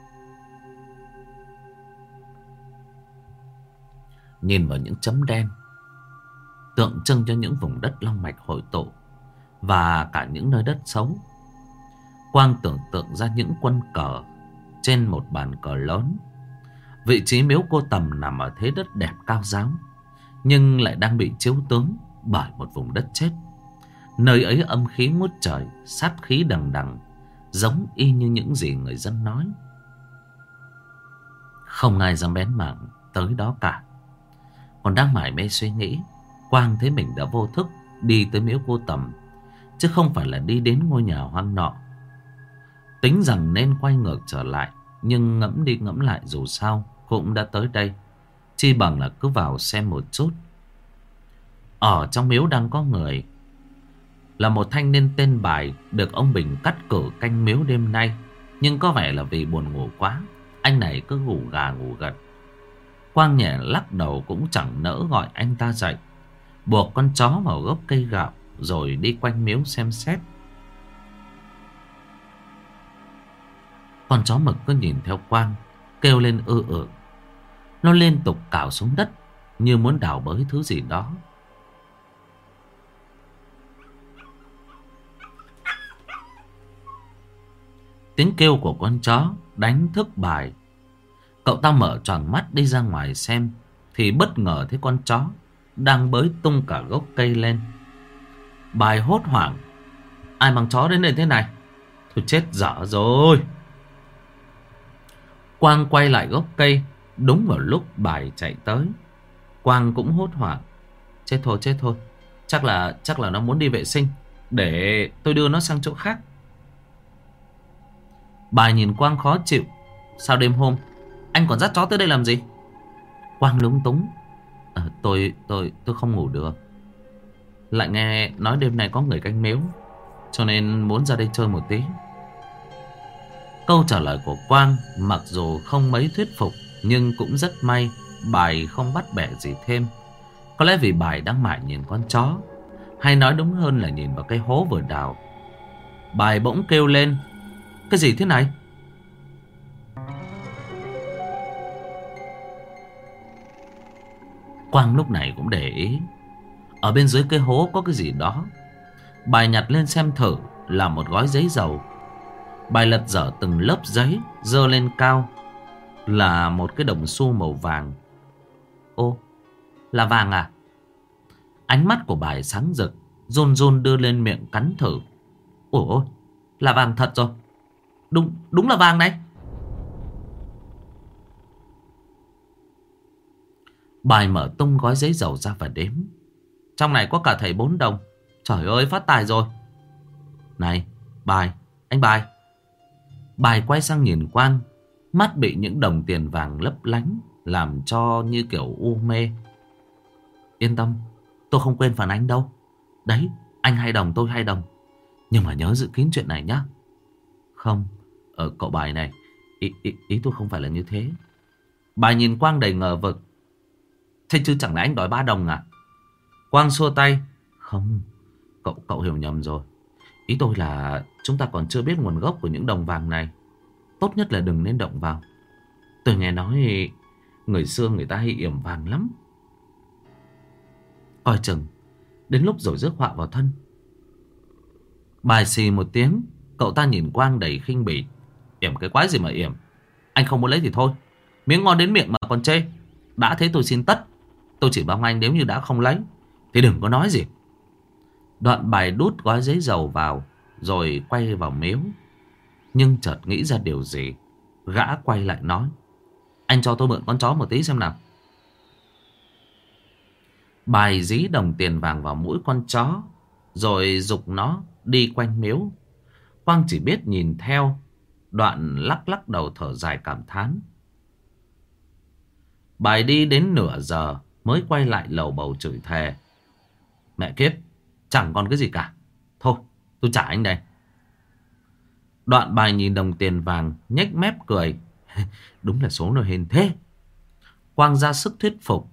Nhìn vào những chấm đen tượng trưng cho những vùng đất long mạch hội tụ và cả những nơi đất xấu, Quang tưởng tượng ra những quân cờ trên một bàn cờ lớn. Vị trí miếu cô Tầm nằm ở thế đất đẹp cao ráo, nhưng lại đang bị chiếu tướng bởi một vùng đất chết. Nơi ấy âm khí ngút trời, sát khí đằng đằng, giống y như những gì người dân nói. Không ai dám bén mảng tới đó cả. Còn đang mải mê suy nghĩ, Quang thấy mình đã vô thức đi tới miếu cô Tầm, chứ không phải là đi đến ngôi nhà hoang nọ. Tính rằng nên quay ngược trở lại, nhưng ngẫm đi ngẫm lại dù sao cũng đã tới đây, chi bằng là cứ vào xem một chút. Ở trong miếu đang có người, là một thanh niên tên Bài, được ông Bình cắt cử canh miếu đêm nay. Nhưng có vẻ là vì buồn ngủ quá, anh này cứ ngủ gà ngủ gật. Quang nhẹ lắc đầu cũng chẳng nỡ gọi anh ta dậy, buộc con chó vào gốc cây gạo rồi đi quanh miếu xem xét. Con chó mực cứ nhìn theo Quang, kêu lên ư ử. Nó liên tục cào xuống đất như muốn đào bới thứ gì đó. Tiếng kêu của con chó đánh thức Bài. Cậu ta mở tròn mắt đi ra ngoài xem, thì bất ngờ thấy con chó đang bới tung cả gốc cây lên. Bài hốt hoảng: ai mang chó đến đây thế này? Thôi chết dở rồi. Quang quay lại gốc cây, đúng vào lúc Bài chạy tới. Quang cũng hốt hoảng: chết thôi chết thôi, Chắc là chắc là nó muốn đi vệ sinh, để tôi đưa nó sang chỗ khác. Bài nhìn Quang khó chịu: sao đêm hôm anh còn dắt chó tới đây làm gì? Quang lúng túng: à, tôi tôi tôi không ngủ được, lại nghe nói đêm nay có người canh miếu, cho nên muốn ra đây chơi một tí. Câu trả lời của Quang mặc dù không mấy thuyết phục, nhưng cũng rất may Bài không bắt bẻ gì thêm. Có lẽ vì Bài đang mải nhìn con chó, hay nói đúng hơn là nhìn vào cái hố vừa đào. Bài bỗng kêu lên: cái gì thế này? Quang lúc này cũng để ý, ở bên dưới cái hố có cái gì đó. Bài nhặt lên xem thử, là một gói giấy dầu. Bài lật dở từng lớp giấy, giơ lên cao, là một cái đồng xu màu vàng. Ô, là vàng à? Ánh mắt của Bài sáng rực, run run đưa lên miệng cắn thử. Ủa ôi, là vàng thật rồi. Đúng, đúng là vàng này. Bài mở tung gói giấy dầu ra và đếm. Trong này có cả thầy bốn đồng. Trời ơi, phát tài rồi. Này, Bài, anh Bài. Bài quay sang nhìn Quang, mắt bị những đồng tiền vàng lấp lánh làm cho như kiểu u mê. Yên tâm, tôi không quên phần anh đâu. Đấy, anh hai đồng tôi hai đồng. Nhưng mà nhớ giữ kín chuyện này nhá. Không, ở cậu Bài này, ý, ý, ý tôi không phải là như thế. Bài nhìn Quang đầy ngờ vực. Thế chứ chẳng lẽ anh đòi ba đồng à? Quang xua tay. Không, cậu cậu hiểu nhầm rồi. Ý tôi là chúng ta còn chưa biết nguồn gốc của những đồng vàng này. Tốt nhất là đừng nên động vào. Tôi nghe nói người xưa người ta hay yểm vàng lắm. Coi chừng đến lúc rồi rước họa vào thân. Bài xì một tiếng, cậu ta nhìn Quang đầy khinh bỉ. Yểm cái quái gì mà yểm? Anh không muốn lấy thì thôi, miếng ngon đến miệng mà còn chê. Đã thế tôi xin tất. Tôi chỉ mong anh nếu như đã không lấy thì đừng có nói gì. Đoạn Bài đút gói giấy dầu vào, rồi quay vào miếu. Nhưng chợt nghĩ ra điều gì, gã quay lại nói: anh cho tôi mượn con chó một tí xem nào. Bài dí đồng tiền vàng vào mũi con chó, rồi giục nó đi quanh miếu. Quang chỉ biết nhìn theo, đoạn lắc lắc đầu thở dài cảm thán. Bài đi đến nửa giờ mới quay lại lầu bầu chửi thề: mẹ kiếp, chẳng còn cái gì cả. Thôi, Tôi trả anh đây. Đoạn bài nhìn đồng tiền vàng nhếch mép cười. Đúng là số nó hên thế. Quang ra sức thuyết phục.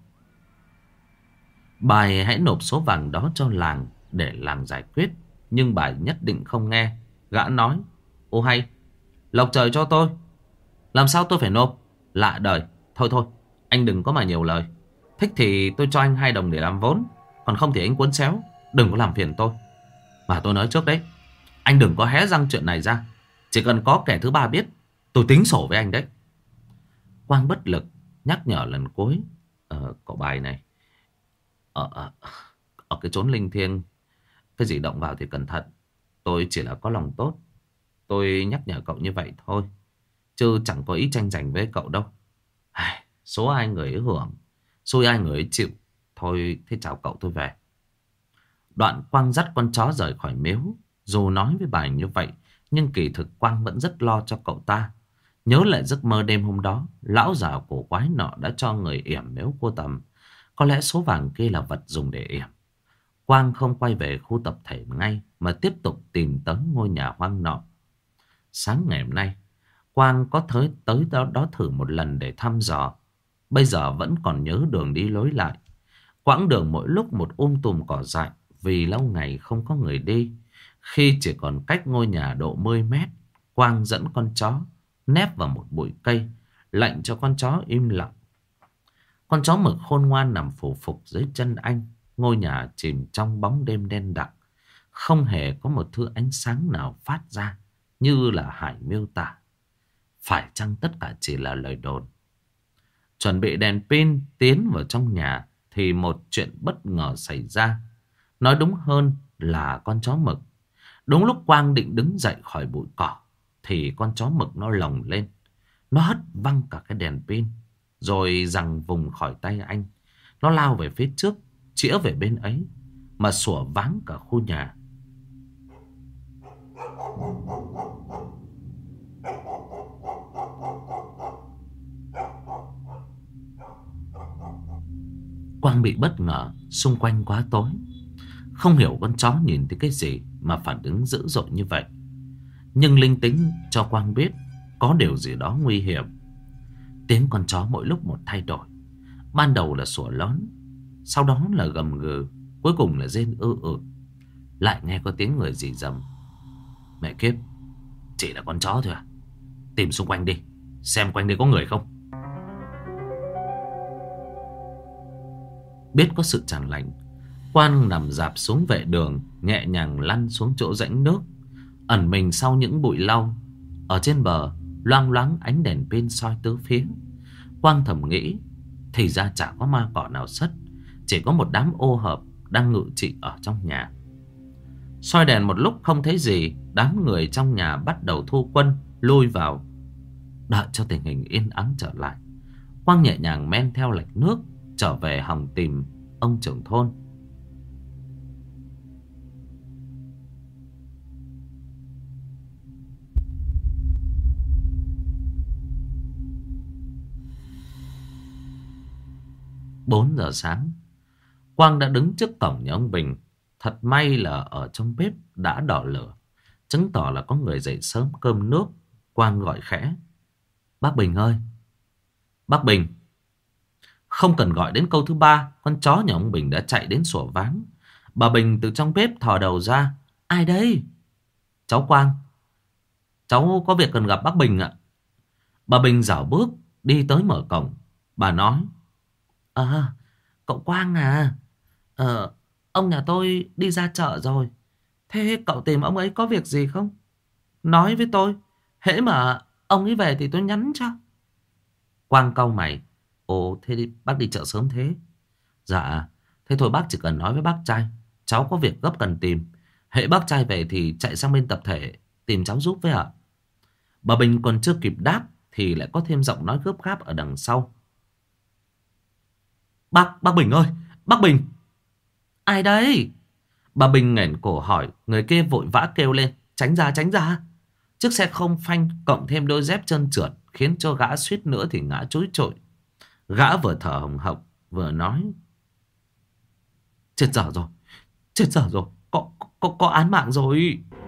Bài hãy nộp số vàng đó cho làng để làng giải quyết. Nhưng bài nhất định không nghe. Gã nói: ô hay, lộc trời cho tôi, làm sao tôi phải nộp? Lạ đời. Thôi thôi, anh đừng có mà nhiều lời. Thích thì tôi cho anh hai đồng để làm vốn, còn không thì anh cuốn xéo, đừng có làm phiền tôi. Mà tôi nói trước đấy, anh đừng có hé răng chuyện này ra. Chỉ cần có kẻ thứ ba biết, tôi tính sổ với anh đấy. Quang bất lực nhắc nhở lần cuối. Ờ, cậu bài này, Ở, ở, ở cái chốn linh thiêng, cái gì động vào thì cẩn thận. Tôi chỉ là có lòng tốt, tôi nhắc nhở cậu như vậy thôi, chứ chẳng có ý tranh giành với cậu đâu. Ai, số ai người ấy hưởng, xui ai người ấy chịu. Thôi thế chào cậu, tôi về. Đoạn Quang dắt con chó rời khỏi miếu. Dù nói với bài như vậy, nhưng kỳ thực Quang vẫn rất lo cho cậu ta. Nhớ lại giấc mơ đêm hôm đó, lão già cổ quái nọ đã cho người yểm miếu cô Tầm. Có lẽ số vàng kia là vật dùng để yểm. Quang không quay về khu tập thể ngay, mà tiếp tục tìm tới ngôi nhà hoang nọ. Sáng ngày hôm nay, Quang có tới tới đó, đó thử một lần để thăm dò. Bây giờ vẫn còn nhớ đường đi lối lại. Quãng đường mỗi lúc một tùm cỏ dại, vì lâu ngày không có người đi. Khi chỉ còn cách ngôi nhà độ mười mét, Quang dẫn con chó nép vào một bụi cây, lệnh cho con chó im lặng. Con chó mực khôn ngoan nằm phủ phục dưới chân anh. Ngôi nhà chìm trong bóng đêm đen đặc, không hề có một thứ ánh sáng nào phát ra, như là Hải miêu tả. Phải chăng tất cả chỉ là lời đồn? Chuẩn bị đèn pin tiến vào trong nhà, thì một chuyện bất ngờ xảy ra. Nói đúng hơn là con chó mực. Đúng lúc Quang định đứng dậy khỏi bụi cỏ, thì con chó mực nó lồng lên. Nó hất văng cả cái đèn pin, rồi giằng vùng khỏi tay anh. Nó lao về phía trước, chĩa về bên ấy, mà sủa váng cả khu nhà. Quang bị bất ngờ, xung quanh quá tối. Không hiểu con chó nhìn thấy cái gì mà phản ứng dữ dội như vậy. Nhưng linh tính cho Quang biết có điều gì đó nguy hiểm. Tiếng con chó mỗi lúc một thay đổi. Ban đầu là sủa lớn, sau đó là gầm gừ, cuối cùng là rên ư ử. Lại nghe có tiếng người rì rầm. Mẹ kiếp, chỉ là con chó thôi à? Tìm xung quanh đi, xem quanh đây có người không. Biết có sự chẳng lành, Quang nằm dạp xuống vệ đường, nhẹ nhàng lăn xuống chỗ rãnh nước, ẩn mình sau những bụi lau. Ở trên bờ loang loáng ánh đèn pin soi tứ phía. Quang thầm nghĩ, thì ra chả có ma cỏ nào sất, chỉ có một đám ô hợp đang ngự trị ở trong nhà. Soi đèn một lúc không thấy gì, đám người trong nhà bắt đầu thu quân lui vào. Đợi cho tình hình yên ắng trở lại, Quang nhẹ nhàng men theo lạch nước trở về hòng tìm ông trưởng thôn. Bốn giờ sáng, Quang đã đứng trước cổng nhà ông Bình. Thật may là ở trong bếp đã đỏ lửa, chứng tỏ là có người dậy sớm cơm nước. Quang gọi khẽ: Bác Bình ơi! Bác Bình! Không cần gọi đến câu thứ ba, con chó nhà ông Bình đã chạy đến sủa váng. Bà Bình từ trong bếp thò đầu ra: Ai đây? Cháu Quang. Cháu có việc cần gặp bác Bình ạ. Bà Bình dảo bước đi tới mở cổng. Bà nói: À, cậu Quang à, Ờ, ông nhà tôi đi ra chợ rồi. Thế cậu tìm ông ấy có việc gì không? Nói với tôi, hễ mà ông ấy về thì tôi nhắn cho. Quang cau mày: Ồ, thế đi, bác đi chợ sớm thế? Dạ, thế thôi bác chỉ cần nói với bác trai, cháu có việc gấp cần tìm. Hễ bác trai về thì chạy sang bên tập thể tìm cháu giúp với ạ. Bà Bình còn chưa kịp đáp thì lại có thêm giọng nói gấp gáp ở đằng sau: Bác, bác Bình ơi, bác Bình! Ai đấy? Bà Bình nghển cổ hỏi. Người kia vội vã kêu lên: Tránh ra, tránh ra! Chiếc xe không phanh cộng thêm đôi dép trơn trượt khiến cho gã suýt nữa thì ngã chúi chội. Gã vừa thở hồng hộc vừa nói: Chết dở rồi, chết dở rồi, có, có, có án mạng rồi.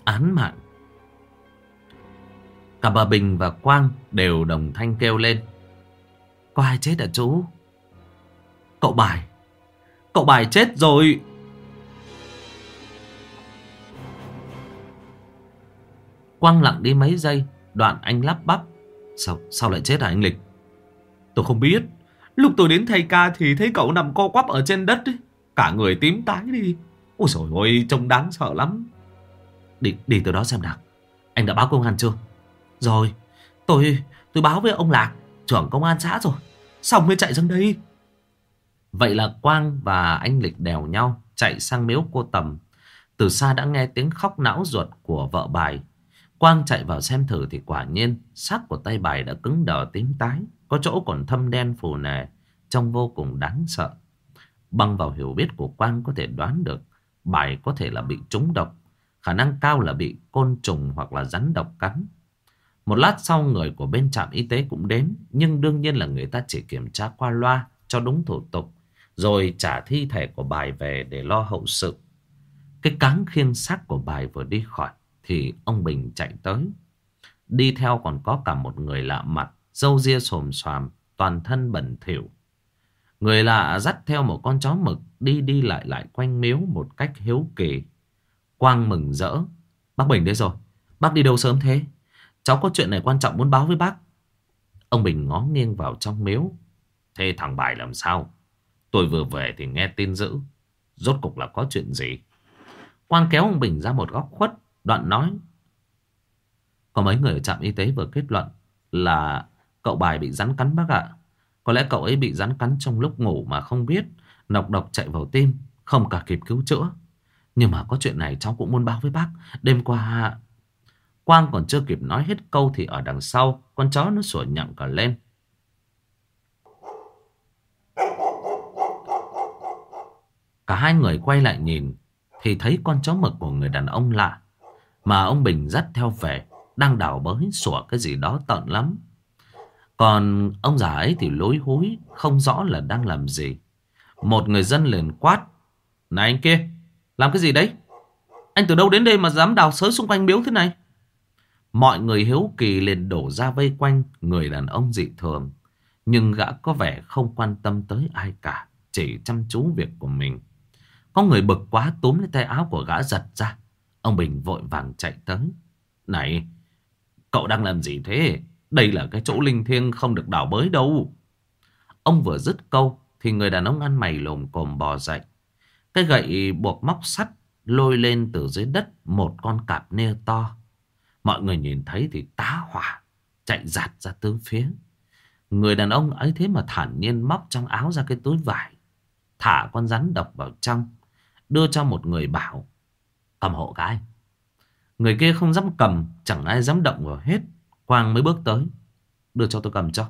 án mạng. Cả bà Bình và Quang đều đồng thanh kêu lên. Có ai chết à chú? Cậu Bài, cậu Bài chết rồi. Quang lặng đi mấy giây, đoạn anh lắp bắp. Sao, sao lại chết hả anh Lịch? Tôi không biết. Lúc tôi đến thay ca thì thấy cậu nằm co quắp ở trên đất ấy. Cả người tím tái đi. Ôi dồi ôi, trông đáng sợ lắm. Đi, đi từ đó xem nào. Anh đã báo công an chưa? Rồi, tôi tôi báo với ông Lạc, trưởng công an xã rồi. Xong mới chạy sang đây. Vậy là Quang và anh Lịch đèo nhau chạy sang miếu cô Tầm. Từ xa đã nghe tiếng khóc não ruột của vợ Bài. Quang chạy vào xem thử thì quả nhiên xác của tay Bài đã cứng đờ tím tái, có chỗ còn thâm đen phù nề, trông vô cùng đáng sợ. Bằng vào hiểu biết của Quang có thể đoán được Bài có thể là bị trúng độc, khả năng cao là bị côn trùng hoặc là rắn độc cắn. Một lát sau người của bên trạm y tế cũng đến, nhưng đương nhiên là người ta chỉ kiểm tra qua loa cho đúng thủ tục, rồi trả thi thể của Bài về để lo hậu sự. Cái cáng khiêng xác của Bài vừa đi khỏi thì ông Bình chạy tới. Đi theo còn có cả một người lạ mặt, râu ria xồm xoàm, toàn thân bẩn thỉu. Người lạ dắt theo một con chó mực đi đi lại lại quanh miếu một cách hiếu kỳ. Quang mừng rỡ. Bác Bình đến rồi. Bác đi đâu sớm thế? Cháu có chuyện này quan trọng muốn báo với bác. Ông Bình ngó nghiêng vào trong miếu. Thế thằng Bài làm sao? Tôi vừa về thì nghe tin dữ. Rốt cục là có chuyện gì? Quang kéo ông Bình ra một góc khuất, đoạn nói. Có mấy người ở trạm y tế vừa kết luận là cậu Bài bị rắn cắn bác ạ. Có lẽ cậu ấy bị rắn cắn trong lúc ngủ mà không biết, nọc độc chạy vào tim, không cả kịp cứu chữa. Nhưng mà có chuyện này cháu cũng muốn báo với bác. Đêm qua... Quang còn chưa kịp nói hết câu thì ở đằng sau con chó nó sủa nhặng cả lên. Cả hai người quay lại nhìn thì thấy con chó mực của người đàn ông lạ mà ông Bình dắt theo về đang đào bới sủa cái gì đó tợn lắm. Còn ông già ấy thì lối húi không rõ là đang làm gì. Một người dân liền quát. Này anh kia, làm cái gì đấy? Anh từ đâu đến đây mà dám đào xới xung quanh miếu thế này? Mọi người hiếu kỳ liền đổ ra vây quanh người đàn ông dị thường. Nhưng gã có vẻ không quan tâm tới ai cả, chỉ chăm chú việc của mình. Có người bực quá túm lấy tay áo của gã giật ra. Ông Bình vội vàng chạy tới. Này, cậu đang làm gì thế? Đây là cái chỗ linh thiêng không được đào bới đâu. Ông vừa dứt câu thì người đàn ông ăn mày lồm cồm bò dậy. Cái gậy buộc móc sắt lôi lên từ dưới đất một con cạp nê to. Mọi người nhìn thấy thì tá hỏa, chạy giạt ra tứ phía. Người đàn ông ấy thế mà thản nhiên móc trong áo ra cái túi vải, thả con rắn độc vào trong, đưa cho một người bảo. Cầm hộ cái. Người kia không dám cầm, chẳng ai dám động vào hết. Quang mới bước tới. Đưa cho tôi cầm cho.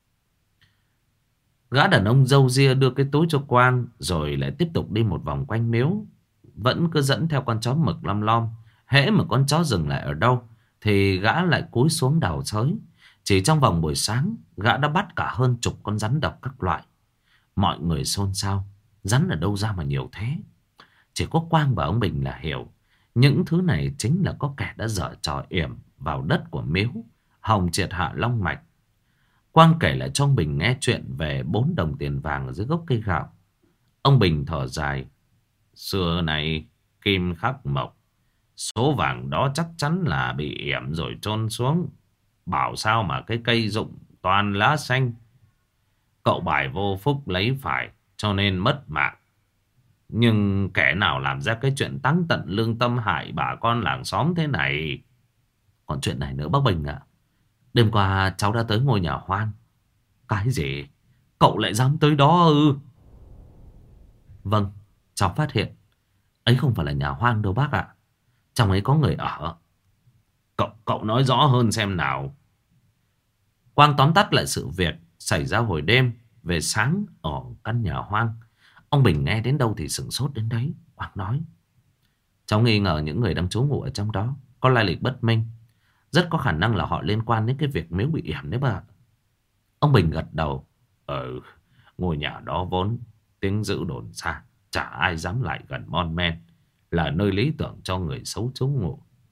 Gã đàn ông râu ria đưa cái túi cho Quang, rồi lại tiếp tục đi một vòng quanh miếu. Vẫn cứ dẫn theo con chó mực lom lom. Hễ mà con chó dừng lại ở đâu thì gã lại cúi xuống đào xới. Chỉ trong vòng buổi sáng, gã đã bắt cả hơn chục con rắn độc các loại. Mọi người xôn xao. Rắn ở đâu ra mà nhiều thế? Chỉ có Quang và ông Bình là hiểu. Những thứ này chính là có kẻ đã dở trò yểm vào đất của miếu, hòng triệt hạ long mạch. Quang kể lại cho ông Bình nghe chuyện về bốn đồng tiền vàng ở dưới gốc cây gạo. Ông Bình thở dài. Xưa này kim khắc mộc, số vàng đó chắc chắn là bị yểm rồi chôn xuống. Bảo sao mà cái cây rụng toàn lá xanh. Cậu Bài vô phúc lấy phải cho nên mất mạng. Nhưng kẻ nào làm ra cái chuyện táng tận lương tâm hại bà con làng xóm thế này? Còn chuyện này nữa bác Bình ạ. Đêm qua cháu đã tới ngôi nhà hoang. Cái gì? Cậu lại dám tới đó ư? Vâng, cháu phát hiện ấy không phải là nhà hoang đâu bác ạ. Trong ấy có người ở. Cậu, cậu nói rõ hơn xem nào. Quang tóm tắt lại sự việc xảy ra hồi đêm về sáng ở căn nhà hoang. Ông Bình nghe đến đâu thì sửng sốt đến đấy. Quang nói. Cháu nghi ngờ những người đang trú ngụ ở trong đó có lai lịch bất minh. Rất có khả năng là họ liên quan đến cái việc miếu bị yểm đấy bà. Ông Bình gật đầu. Ừ, ngôi nhà đó vốn tiếng dữ đồn xa, chả ai dám lại gần mon men, là nơi lý tưởng cho người xấu trú ngụ.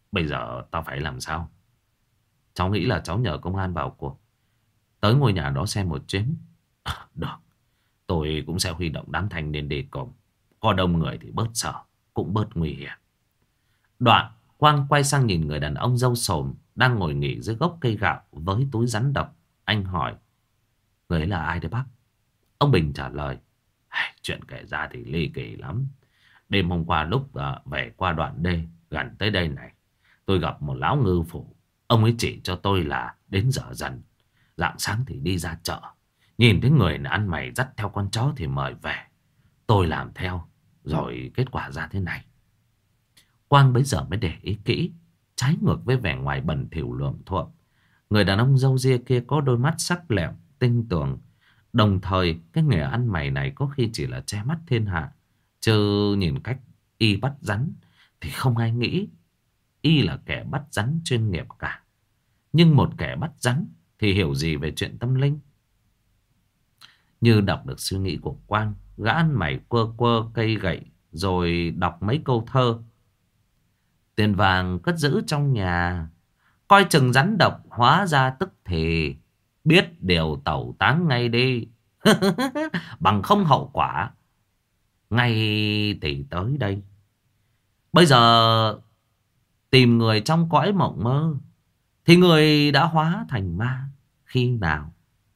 Bây giờ tao phải làm sao? Cháu nghĩ là cháu nhờ công an vào cuộc, tới ngôi nhà đó xem một chuyến. À, được. Tôi cũng sẽ huy động đám thanh niên đi cùng. Có đông người thì bớt sợ, cũng bớt nguy hiểm. Đoạn Quang quay sang nhìn người đàn ông râu sồm đang ngồi nghỉ dưới gốc cây gạo với túi rắn độc. Anh hỏi: người ấy là ai đấy bác? Ông Bình trả lời: chuyện kể ra thì ly kỳ lắm. Đêm hôm qua lúc uh, về qua đoạn đê gần tới đây này, tôi gặp một lão ngư phủ. Ông ấy chỉ cho tôi là đến giờ dần, rạng sáng thì đi ra chợ, nhìn thấy người ăn mày dắt theo con chó thì mời về. Tôi làm theo, rồi kết quả ra thế này. Quang bấy giờ mới để ý kỹ, trái ngược với vẻ ngoài bẩn thỉu luộm thuộm, người đàn ông râu ria kia có đôi mắt sắc lẹm tinh tường. Đồng thời cái nghề ăn mày này có khi chỉ là che mắt thiên hạ, chứ nhìn cách y bắt rắn thì không ai nghĩ y là kẻ bắt rắn chuyên nghiệp cả. Nhưng một kẻ bắt rắn thì hiểu gì về chuyện tâm linh? Như đọc được suy nghĩ của Quang, gã ăn mày quơ quơ cây gậy rồi đọc mấy câu thơ. Tiền vàng cất giữ trong nhà, coi chừng rắn độc hóa ra tức thì, biết điều tẩu tán ngay đi. Bằng không hậu quả ngay thì tới đây. Bây giờ tìm người trong cõi mộng mơ, thì người đã hóa thành ma khi nào?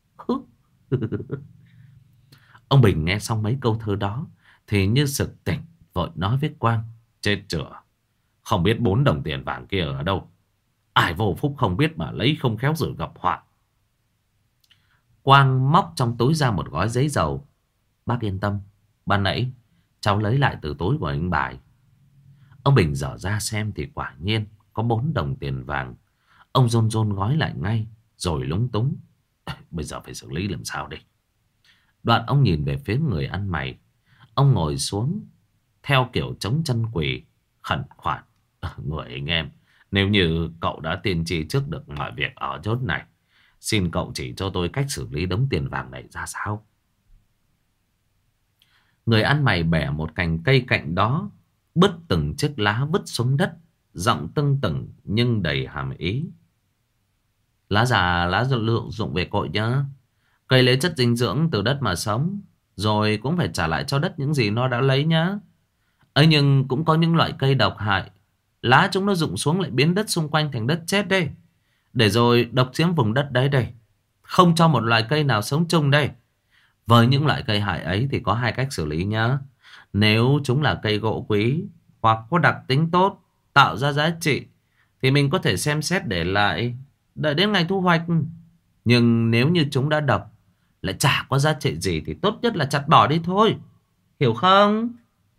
Ông Bình nghe xong mấy câu thơ đó thì như sực tỉnh, vội nói với Quang: chết chửa, không biết bốn đồng tiền vàng kia ở đâu. Ai vô phúc không biết mà lấy không khéo rồi gặp họa. Quang móc trong túi ra một gói giấy dầu. Bác yên tâm, ban nãy cháu lấy lại từ túi của anh Bài. Ông Bình dở ra xem thì quả nhiên có bốn đồng tiền vàng. Ông rôn rôn gói lại ngay, rồi lúng túng: bây giờ phải xử lý làm sao đây? Đoạn ông nhìn về phía người ăn mày. Ông ngồi xuống theo kiểu chống chân quỳ, khẩn khoản: người anh em, nếu như cậu đã tiên tri trước được mọi việc ở chốt này, xin cậu chỉ cho tôi cách xử lý đống tiền vàng này ra sao. Người ăn mày bẻ một cành cây cạnh đó, bứt từng chiếc lá vứt xuống đất, giọng tưng tửng nhưng đầy hàm ý: lá già lá dụng dụng về cội nhá. Cây lấy chất dinh dưỡng từ đất mà sống, rồi cũng phải trả lại cho đất những gì nó đã lấy nhá. ấy nhưng cũng có những loại cây độc hại, lá chúng nó rụng xuống lại biến đất xung quanh thành đất chết đây, để rồi độc chiếm vùng đất đấy đây, không cho một loại cây nào sống chung đây. Với những loại cây hại ấy thì có hai cách xử lý nhá. Nếu chúng là cây gỗ quý hoặc có đặc tính tốt, tạo ra giá trị, thì mình có thể xem xét để lại, đợi đến ngày thu hoạch. Nhưng nếu như chúng đã độc, lại chả có giá trị gì, thì tốt nhất là chặt bỏ đi thôi. Hiểu không?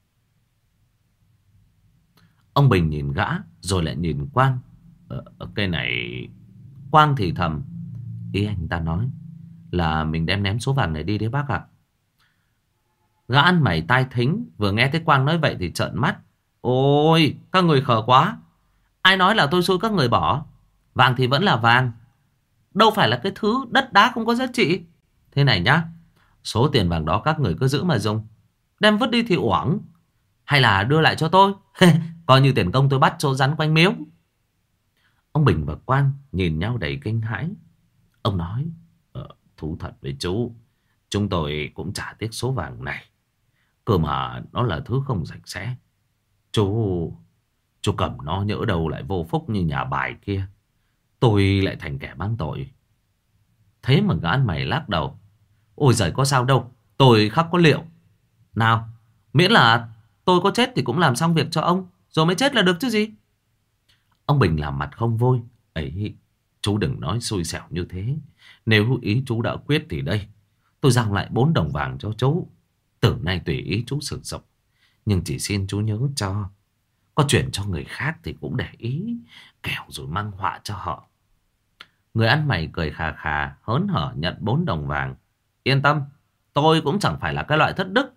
Ông Bình nhìn gã rồi lại nhìn Quang. Ờ, cây này... Quang thì thầm: ý anh ta nói là mình đem ném số vàng này đi đấy bác ạ. Gã ăn mày tai thính vừa nghe thấy Quang nói vậy thì trợn mắt: ôi, các người khờ quá. Ai nói là tôi xui các người bỏ? Vàng thì vẫn là vàng, đâu phải là cái thứ đất đá không có giá trị. Thế này nhá, số tiền vàng đó các người cứ giữ mà dùng, đem vứt đi thì uổng. Hay là đưa lại cho tôi, coi như tiền công tôi bắt chỗ rắn quanh miếu. Ông Bình và Quang nhìn nhau đầy kinh hãi. Ông nói: ờ, thú thật với chú, chúng tôi cũng chả tiếc số vàng này, cơ mà nó là thứ không sạch sẽ. Chú Chú cầm nó nhỡ đâu lại vô phúc như nhà Bài kia, tôi lại thành kẻ mang tội. Thế mà gã ăn mày lắc đầu: ôi giời, có sao đâu, tôi khắc có liệu. Nào, miễn là tôi có chết thì cũng làm xong việc cho ông, rồi mới chết là được chứ gì. Ông Bình làm mặt không vui: ấy, chú đừng nói xui xẻo như thế. Nếu ý chú đã quyết thì đây, tôi giao lại bốn đồng vàng cho chú. Từ nay tùy ý chú sử dụng, nhưng chỉ xin chú nhớ cho, có chuyển cho người khác thì cũng để ý, kẻo rồi mang họa cho họ. Người ăn mày cười khà khà, hớn hở nhận bốn đồng vàng. Yên tâm, tôi cũng chẳng phải là cái loại thất đức.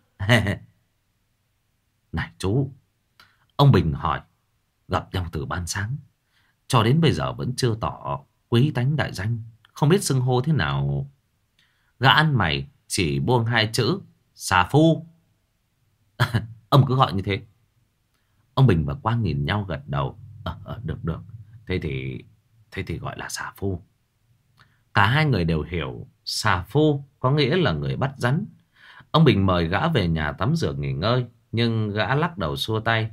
Này chú, ông Bình hỏi: gặp nhau từ ban sáng cho đến bây giờ vẫn chưa tỏ quý tánh đại danh, không biết xưng hô thế nào? Gã ăn mày chỉ buông hai chữ: xà phu. Ông cứ gọi như thế. Ông Bình và Quang nhìn nhau gật đầu. Ờ, ờ, được được. Thế thì thế thì gọi là xà phu. Cả hai người đều hiểu xà phu có nghĩa là người bắt rắn. Ông Bình mời gã về nhà tắm rửa nghỉ ngơi, nhưng gã lắc đầu xua tay.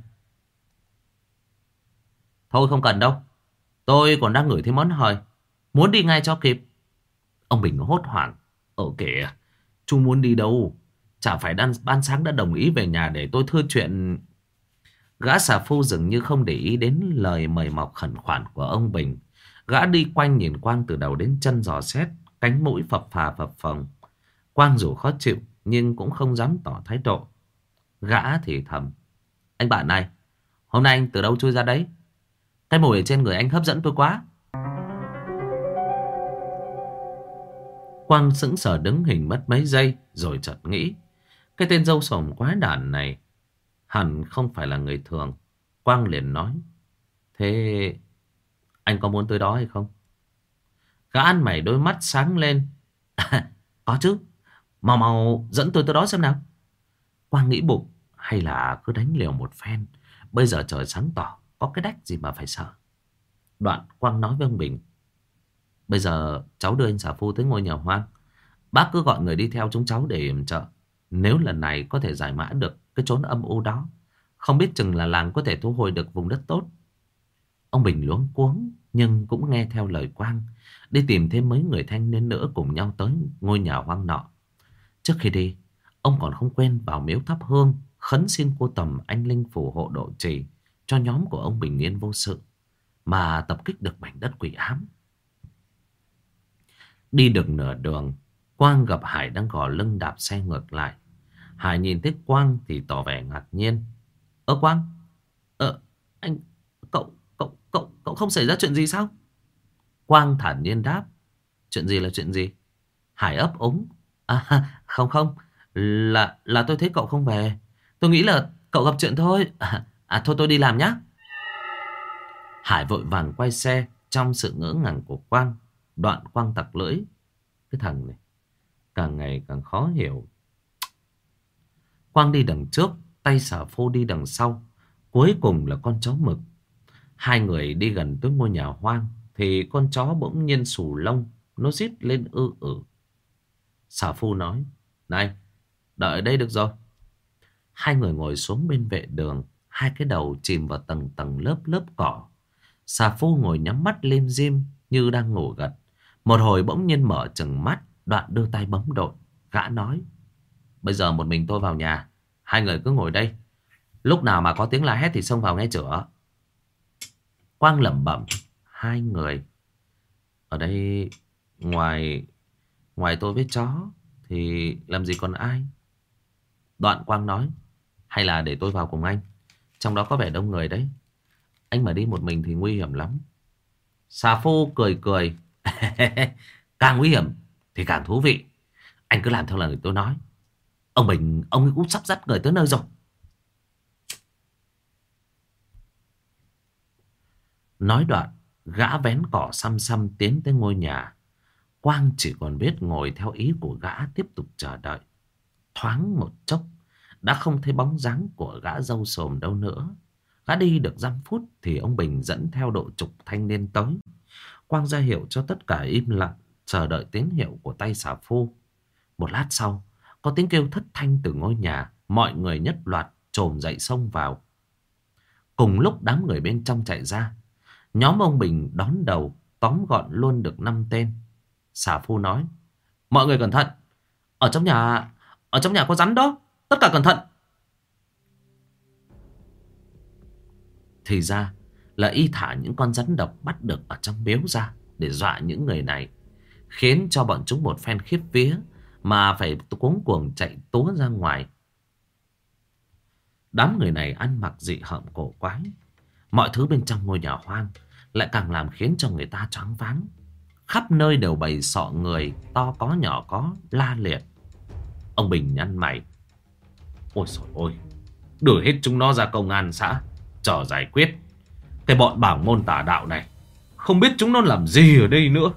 Thôi không cần đâu, tôi còn đang ngửi thấy món hời, muốn đi ngay cho kịp. Ông Bình hốt hoảng. Ờ kìa, chú muốn đi đâu? Chả phải ban, ban sáng đã đồng ý về nhà để tôi thưa chuyện. Gã xà phu dường như không để ý đến lời mời mọc khẩn khoản của ông Bình. Gã đi quanh nhìn Quang từ đầu đến chân dò xét, cánh mũi phập phà phập phồng. Quang dù khó chịu nhưng cũng không dám tỏ thái độ. Gã thì thầm. Anh bạn này, hôm nay anh từ đâu chui ra đấy? Cái mùi ở trên người anh hấp dẫn tôi quá. Quang sững sờ đứng hình mất mấy giây rồi chợt nghĩ. Cái tên dâu sồm quái đản này hẳn không phải là người thường. Quang liền nói. Thế anh có muốn tới đó hay không? Gã ăn mày đôi mắt sáng lên. Có chứ. Mau mau dẫn tôi tới đó xem nào. Quang nghĩ bụng. Hay là cứ đánh liều một phen. Bây giờ trời sáng tỏ, có cái đách gì mà phải sợ. Đoạn Quang nói với ông Bình. Bây giờ cháu đưa anh xà phu tới ngôi nhà hoang. Bác cứ gọi người đi theo chúng cháu để yểm trợ. Nếu lần này có thể giải mã được cái chốn âm u đó, không biết chừng là làng có thể thu hồi được vùng đất tốt. Ông Bình luống cuống nhưng cũng nghe theo lời Quang, đi tìm thêm mấy người thanh niên nữa cùng nhau tới ngôi nhà hoang nọ. Trước khi đi, ông còn không quên vào miếu thắp hương khấn xin cô Tầm anh linh phù hộ độ trì cho nhóm của ông bình yên vô sự, mà tập kích được mảnh đất quỷ ám. Đi được nửa đường, Quang gặp Hải đang gò lưng đạp xe ngược lại. Hải nhìn thấy Quang thì tỏ vẻ ngạc nhiên. Ơ Quang, Ờ anh, cậu, cậu, cậu, cậu không xảy ra chuyện gì sao? Quang thản nhiên đáp. Chuyện gì là chuyện gì? Hải ấp úng. À không không, là là tôi thấy cậu không về. Tôi nghĩ là cậu gặp chuyện thôi. À, à thôi tôi đi làm nhá. Hải vội vàng quay xe trong sự ngỡ ngàng của Quang. Đoạn Quang tặc lưỡi. Cái thằng này càng ngày càng khó hiểu. Quang đi đằng trước, tay xà phô đi đằng sau, cuối cùng là con chó mực. Hai người đi gần tới ngôi nhà hoang thì con chó bỗng nhiên xù lông, nó rít lên ư ử. Xà phu nói. Này, đợi ở đây được rồi. Hai người ngồi xuống bên vệ đường, hai cái đầu chìm vào tầng tầng lớp lớp cỏ. Xà phu ngồi nhắm mắt lim dim như đang ngủ gật. Một hồi bỗng nhiên mở chừng mắt, đoạn đưa tay bấm đột. Gã nói. Bây giờ một mình tôi vào nhà, hai người cứ ngồi đây. Lúc nào mà có tiếng la hét thì xông vào nghe chữa. Quang lẩm bẩm. Hai người. Ở đây ngoài Ngoài tôi với chó thì làm gì còn ai. Đoạn Quang nói. Hay là để tôi vào cùng anh, trong đó có vẻ đông người đấy. Anh mà đi một mình thì nguy hiểm lắm. Xà phu cười cười. Càng nguy hiểm thì càng thú vị. Anh cứ làm theo lời tôi nói. Ông Bình, ông ấy cũng sắp dắt người tới nơi rồi. Nói đoạn, gã vén cỏ xăm xăm tiến tới ngôi nhà. Quang chỉ còn biết ngồi theo ý của gã tiếp tục chờ đợi. Thoáng một chốc, đã không thấy bóng dáng của gã râu xồm đâu nữa. Gã đi được dăm phút thì ông Bình dẫn theo độ chục thanh niên tới. Quang ra hiệu cho tất cả im lặng, chờ đợi tín hiệu của tay xà phu. Một lát sau, có tiếng kêu thất thanh từ ngôi nhà. Mọi người nhất loạt chồm dậy xông vào. Cùng lúc đám người bên trong chạy ra, nhóm ông Bình đón đầu tóm gọn luôn được năm tên. Xà phu nói. Mọi người cẩn thận. Ở trong nhà Ở trong nhà có rắn đó. Tất cả cẩn thận. Thì ra là y thả những con rắn độc bắt được ở trong miếu ra để dọa những người này, khiến cho bọn chúng một phen khiếp vía mà phải cuống cuồng chạy túa ra ngoài. Đám người này ăn mặc dị hợm cổ quái. Mọi thứ bên trong ngôi nhà hoang lại càng làm khiến cho người ta choáng váng. Khắp nơi đều bày sọ người, to có nhỏ có, la liệt. Ông Bình nhăn mày. Ôi trời ơi, đưa hết chúng nó ra công an xã chờ giải quyết. Cái bọn bảo môn tà đạo này không biết chúng nó làm gì ở đây nữa.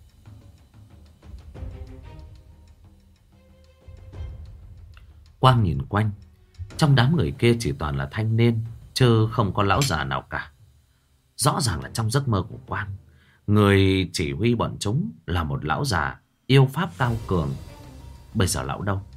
Quang nhìn quanh, trong đám người kia chỉ toàn là thanh niên, chứ không có lão già nào cả. Rõ ràng là trong giấc mơ của Quang, người chỉ huy bọn chúng là một lão già yêu pháp cao cường. Bây giờ lão đâu?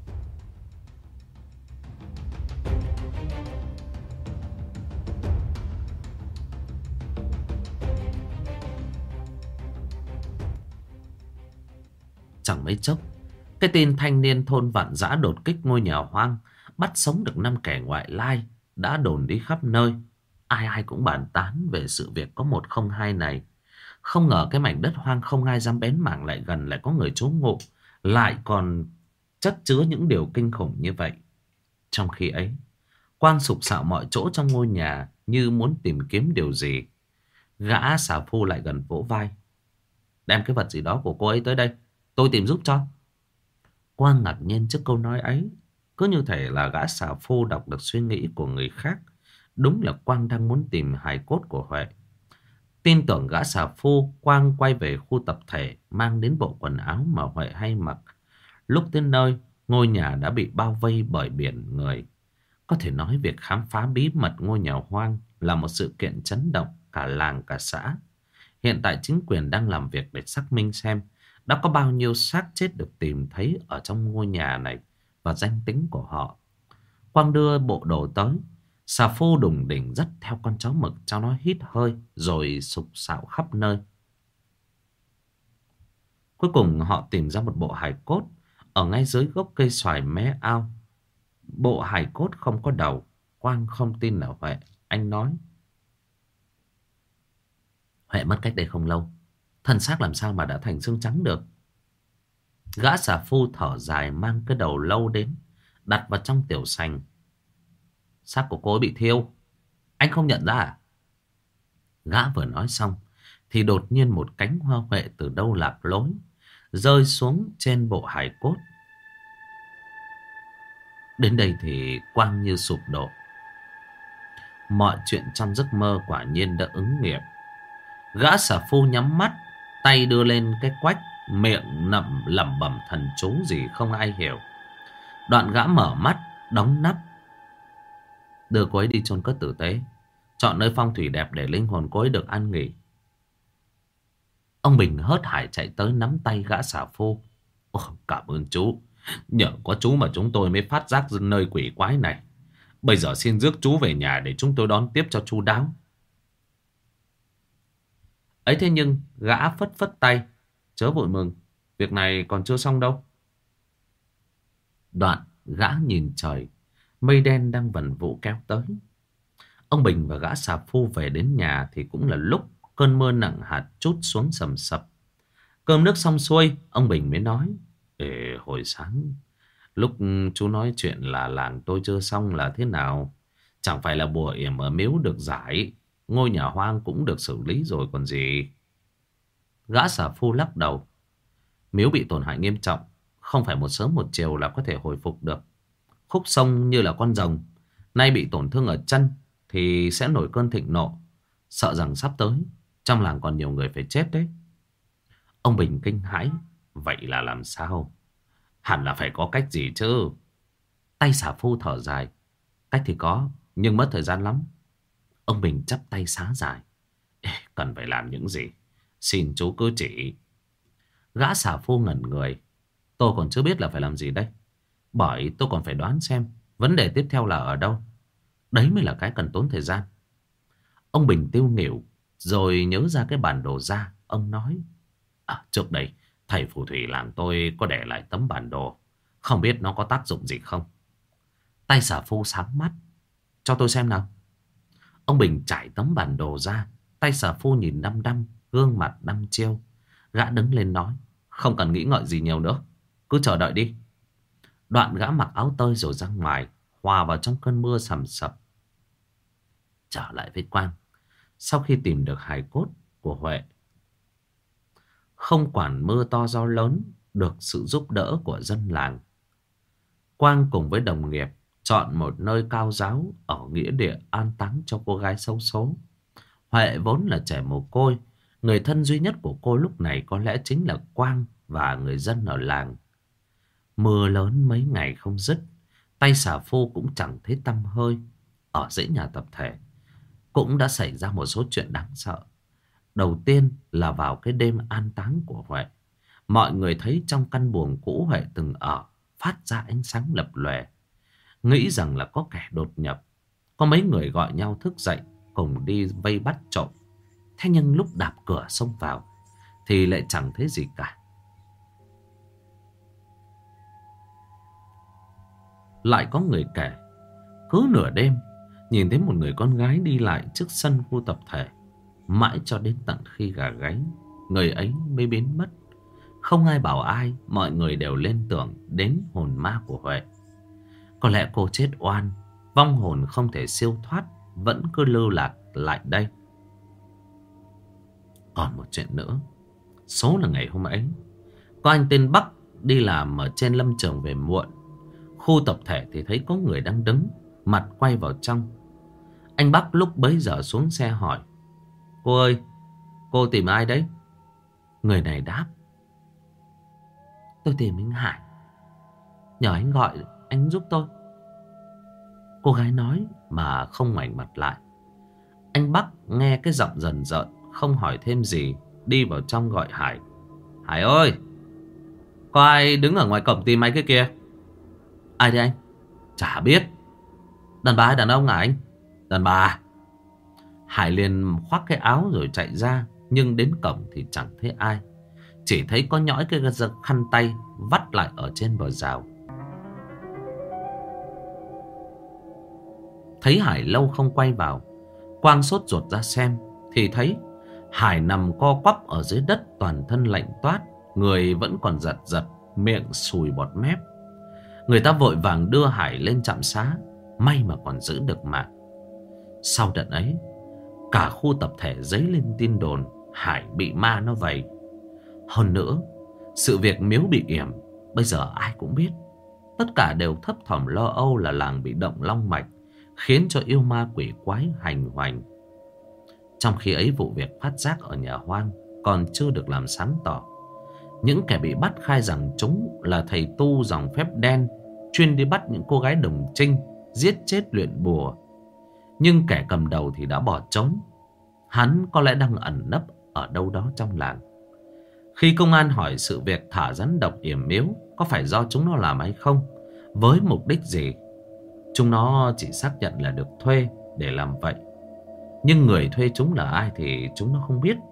Chẳng mấy chốc, cái tin thanh niên thôn Vạn Dã đột kích ngôi nhà hoang, bắt sống được năm kẻ ngoại lai đã đồn đi khắp nơi. Ai ai cũng bàn tán về sự việc có một không hai này. Không ngờ cái mảnh đất hoang không ai dám bén mảng lại gần lại có người trú ngụ, lại còn chất chứa những điều kinh khủng như vậy. Trong khi ấy, Quang sục sạo mọi chỗ trong ngôi nhà như muốn tìm kiếm điều gì. Gã xà phu lại gần vỗ vai. Đem cái vật gì đó của cô ấy tới đây, tôi tìm giúp cho. Quang ngạc nhiên trước câu nói ấy. Cứ như thể là gã xà phu đọc được suy nghĩ của người khác. Đúng là Quang đang muốn tìm hài cốt của Huệ. Tin tưởng gã xà phu, Quang quay về khu tập thể, mang đến bộ quần áo mà Huệ hay mặc. Lúc đến nơi, ngôi nhà đã bị bao vây bởi biển người. Có thể nói việc khám phá bí mật ngôi nhà hoang là một sự kiện chấn động cả làng cả xã. Hiện tại chính quyền đang làm việc để xác minh xem đã có bao nhiêu xác chết được tìm thấy ở trong ngôi nhà này và danh tính của họ. Quang đưa bộ đồ tới. Xà phu đùng đỉnh dắt theo con chó mực cho nó hít hơi rồi sục sạo khắp nơi. Cuối cùng họ tìm ra một bộ hài cốt ở ngay dưới gốc cây xoài mé ao. Bộ hài cốt không có đầu. Quang không tin là Huệ. Anh nói: Huệ mất cách đây không lâu, thân xác làm sao mà đã thành xương trắng được. Gã xà phu thở dài mang cái đầu lâu đến, đặt vào trong tiểu sành. Xác của cô ấy bị thiêu, anh không nhận ra à? Gã vừa nói xong thì đột nhiên một cánh hoa huệ từ đâu lạc lối rơi xuống trên bộ hài cốt. Đến đây thì Quang như sụp đổ. Mọi chuyện trong giấc mơ quả nhiên đã ứng nghiệm. Gã xà phu nhắm mắt, tay đưa lên cái quách, miệng nậm lẩm bẩm thần chú gì không ai hiểu. Đoạn gã mở mắt, đóng nắp, đưa cô ấy đi chôn cất tử tế, chọn nơi phong thủy đẹp để linh hồn cô ấy được an nghỉ. Ông Bình hớt hải chạy tới nắm tay gã xà phu. Ồ, cảm ơn chú, nhờ có chú mà chúng tôi mới phát giác nơi quỷ quái này. Bây giờ xin rước chú về nhà để chúng tôi đón tiếp cho chu đáo. Ấy thế nhưng gã phất phất tay: Chớ vội mừng, việc này còn chưa xong đâu. Đoạn gã nhìn trời, mây đen đang vần vũ kéo tới. Ông Bình và gã xà phu về đến nhà thì cũng là lúc cơn mưa nặng hạt trút xuống sầm sập. Cơm nước xong xuôi, ông Bình mới nói: Ê, hồi sáng lúc chú nói chuyện là làng tôi chưa xong là thế nào? Chẳng phải là bùa yểm ở miếu được giải, ngôi nhà hoang cũng được xử lý rồi còn gì? Gã xà phu lắc đầu: Miếu bị tổn hại nghiêm trọng, không phải một sớm một chiều là có thể hồi phục được. Khúc sông như là con rồng, nay bị tổn thương ở chân thì sẽ nổi cơn thịnh nộ. Sợ rằng sắp tới trong làng còn nhiều người phải chết đấy. Ông Bình kinh hãi: Vậy là làm sao? Hẳn là phải có cách gì chứ. Tay xà phu thở dài: Cách thì có, nhưng mất thời gian lắm. Ông Bình chắp tay xá giải: Ê, cần phải làm những gì? Xin chú cứ chỉ. Gã xà phu ngẩn người: Tôi còn chưa biết là phải làm gì đây. Bởi tôi còn phải đoán xem vấn đề tiếp theo là ở đâu. Đấy mới là cái cần tốn thời gian. Ông Bình tiêu nghỉu rồi nhớ ra cái bản đồ ra. Ông nói: À, trước đây thầy phù thủy làng tôi có để lại tấm bản đồ, không biết nó có tác dụng gì không. Tay xà phu sáng mắt: Cho tôi xem nào. Ông Bình trải tấm bản đồ ra. Tay xà phu nhìn đăm đăm, gương mặt đăm chiêu. Gã đứng lên nói: Không cần nghĩ ngợi gì nhiều nữa, cứ chờ đợi đi. Đoạn gã mặc áo tơi rồi ra ngoài, hòa vào trong cơn mưa sầm sập. Trở lại với Quang, sau khi tìm được hài cốt của Huệ, không quản mưa to gió lớn, được sự giúp đỡ của dân làng, Quang cùng với đồng nghiệp chọn một nơi cao ráo ở nghĩa địa an táng cho cô gái xấu số. Huệ vốn là trẻ mồ côi, người thân duy nhất của cô lúc này có lẽ chính là Quang và người dân ở làng. Mưa lớn mấy ngày không dứt, tay xà phu cũng chẳng thấy tăm hơi. Ở dãy nhà tập thể, cũng đã xảy ra một số chuyện đáng sợ. Đầu tiên là vào cái đêm an táng của Huệ, mọi người thấy trong căn buồng cũ Huệ từng ở phát ra ánh sáng lập lòe, nghĩ rằng là có kẻ đột nhập. Có mấy người gọi nhau thức dậy cùng đi vây bắt trộm. Thế nhưng lúc đạp cửa xông vào thì lại chẳng thấy gì cả. Lại có người kể cứ nửa đêm nhìn thấy một người con gái đi lại trước sân khu tập thể, mãi cho đến tận khi gà gáy người ấy mới biến mất. Không ai bảo ai, mọi người đều liên tưởng đến hồn ma của Huệ. Có lẽ cô chết oan, vong hồn không thể siêu thoát, vẫn cứ lưu lạc lại đây. Còn một chuyện nữa, số là ngày hôm ấy có anh tên Bắc đi làm ở trên lâm trường về muộn. Khu tập thể thì thấy có người đang đứng, mặt quay vào trong. Anh Bắc lúc bấy giờ xuống xe hỏi: "Cô ơi, cô tìm ai đấy?" Người này đáp: "Tôi tìm anh Hải, nhờ anh gọi anh giúp tôi." Cô gái nói mà không ngoảnh mặt lại. Anh Bắc nghe cái giọng dần dợn, không hỏi thêm gì, đi vào trong gọi Hải: "Hải ơi, có ai đứng ở ngoài cổng tìm anh cái kia?" "Ai đấy anh?" "Chả biết." "Đàn bà hay đàn ông hả anh?" "Đàn bà." Hải liền khoác cái áo rồi chạy ra, nhưng đến cổng thì chẳng thấy ai, chỉ thấy có nhõi cái khăn tay vắt lại ở trên bờ rào. Thấy Hải lâu không quay vào, Quang sốt ruột ra xem thì thấy Hải nằm co quắp ở dưới đất, toàn thân lạnh toát, người vẫn còn giật giật, miệng sùi bọt mép. Người ta vội vàng đưa Hải lên trạm xá, may mà còn giữ được mạng. Sau đợt ấy, cả khu tập thể dấy lên tin đồn Hải bị ma nó vây. Hơn nữa, sự việc miếu bị yểm bây giờ ai cũng biết. Tất cả đều thấp thỏm lo âu là làng bị động long mạch, khiến cho yêu ma quỷ quái hành hoành. Trong khi ấy, vụ việc phát giác ở nhà Hoang còn chưa được làm sáng tỏ. Những kẻ bị bắt khai rằng chúng là thầy tu dòng phép đen, chuyên đi bắt những cô gái đồng trinh, giết chết luyện bùa. Nhưng kẻ cầm đầu thì đã bỏ trốn. Hắn có lẽ đang ẩn nấp ở đâu đó trong làng. Khi công an hỏi sự việc thả rắn độc yểm miếu có phải do chúng nó làm hay không, với mục đích gì, chúng nó chỉ xác nhận là được thuê để làm vậy. Nhưng người thuê chúng là ai thì chúng nó không biết.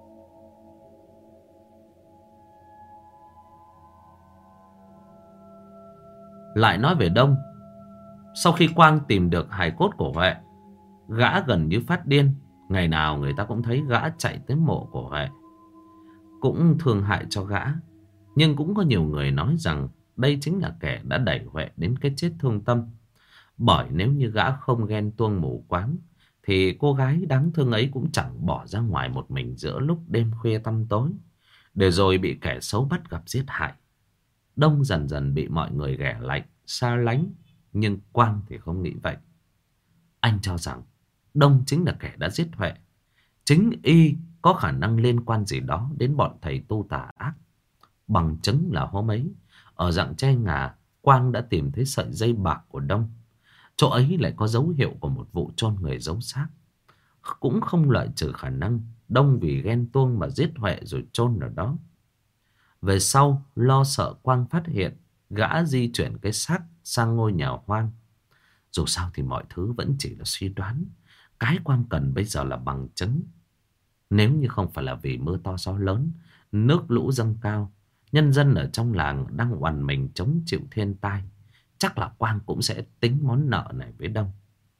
Lại nói về Đông. Sau khi Quang tìm được hài cốt của Huệ, gã gần như phát điên. Ngày nào người ta cũng thấy gã chạy tới mộ của Huệ, cũng thương hại cho gã. Nhưng cũng có nhiều người nói rằng đây chính là kẻ đã đẩy Huệ đến cái chết thương tâm. Bởi nếu như gã không ghen tuông mù quáng thì cô gái đáng thương ấy cũng chẳng bỏ ra ngoài một mình giữa lúc đêm khuya tăm tối, để rồi bị kẻ xấu bắt gặp giết hại. Đông dần dần bị mọi người ghẻ lạnh, xa lánh. Nhưng Quang thì không nghĩ vậy. Anh cho rằng Đông chính là kẻ đã giết Huệ. Chính y có khả năng liên quan gì đó đến bọn thầy tu tà ác. Bằng chứng là hôm ấy, ở rặng tre ngà, Quang đã tìm thấy sợi dây bạc của Đông. Chỗ ấy lại có dấu hiệu của một vụ chôn người giấu xác. Cũng không loại trừ khả năng Đông vì ghen tuông mà giết Huệ rồi chôn ở đó. Về sau, lo sợ Quang phát hiện, gã di chuyển cái xác sang ngôi nhà Hoang. Dù sao thì mọi thứ vẫn chỉ là suy đoán. Cái Quang cần bây giờ là bằng chứng. Nếu như không phải là vì mưa to gió lớn, nước lũ dâng cao, nhân dân ở trong làng đang oằn mình chống chịu thiên tai, chắc là Quang cũng sẽ tính món nợ này với Đông.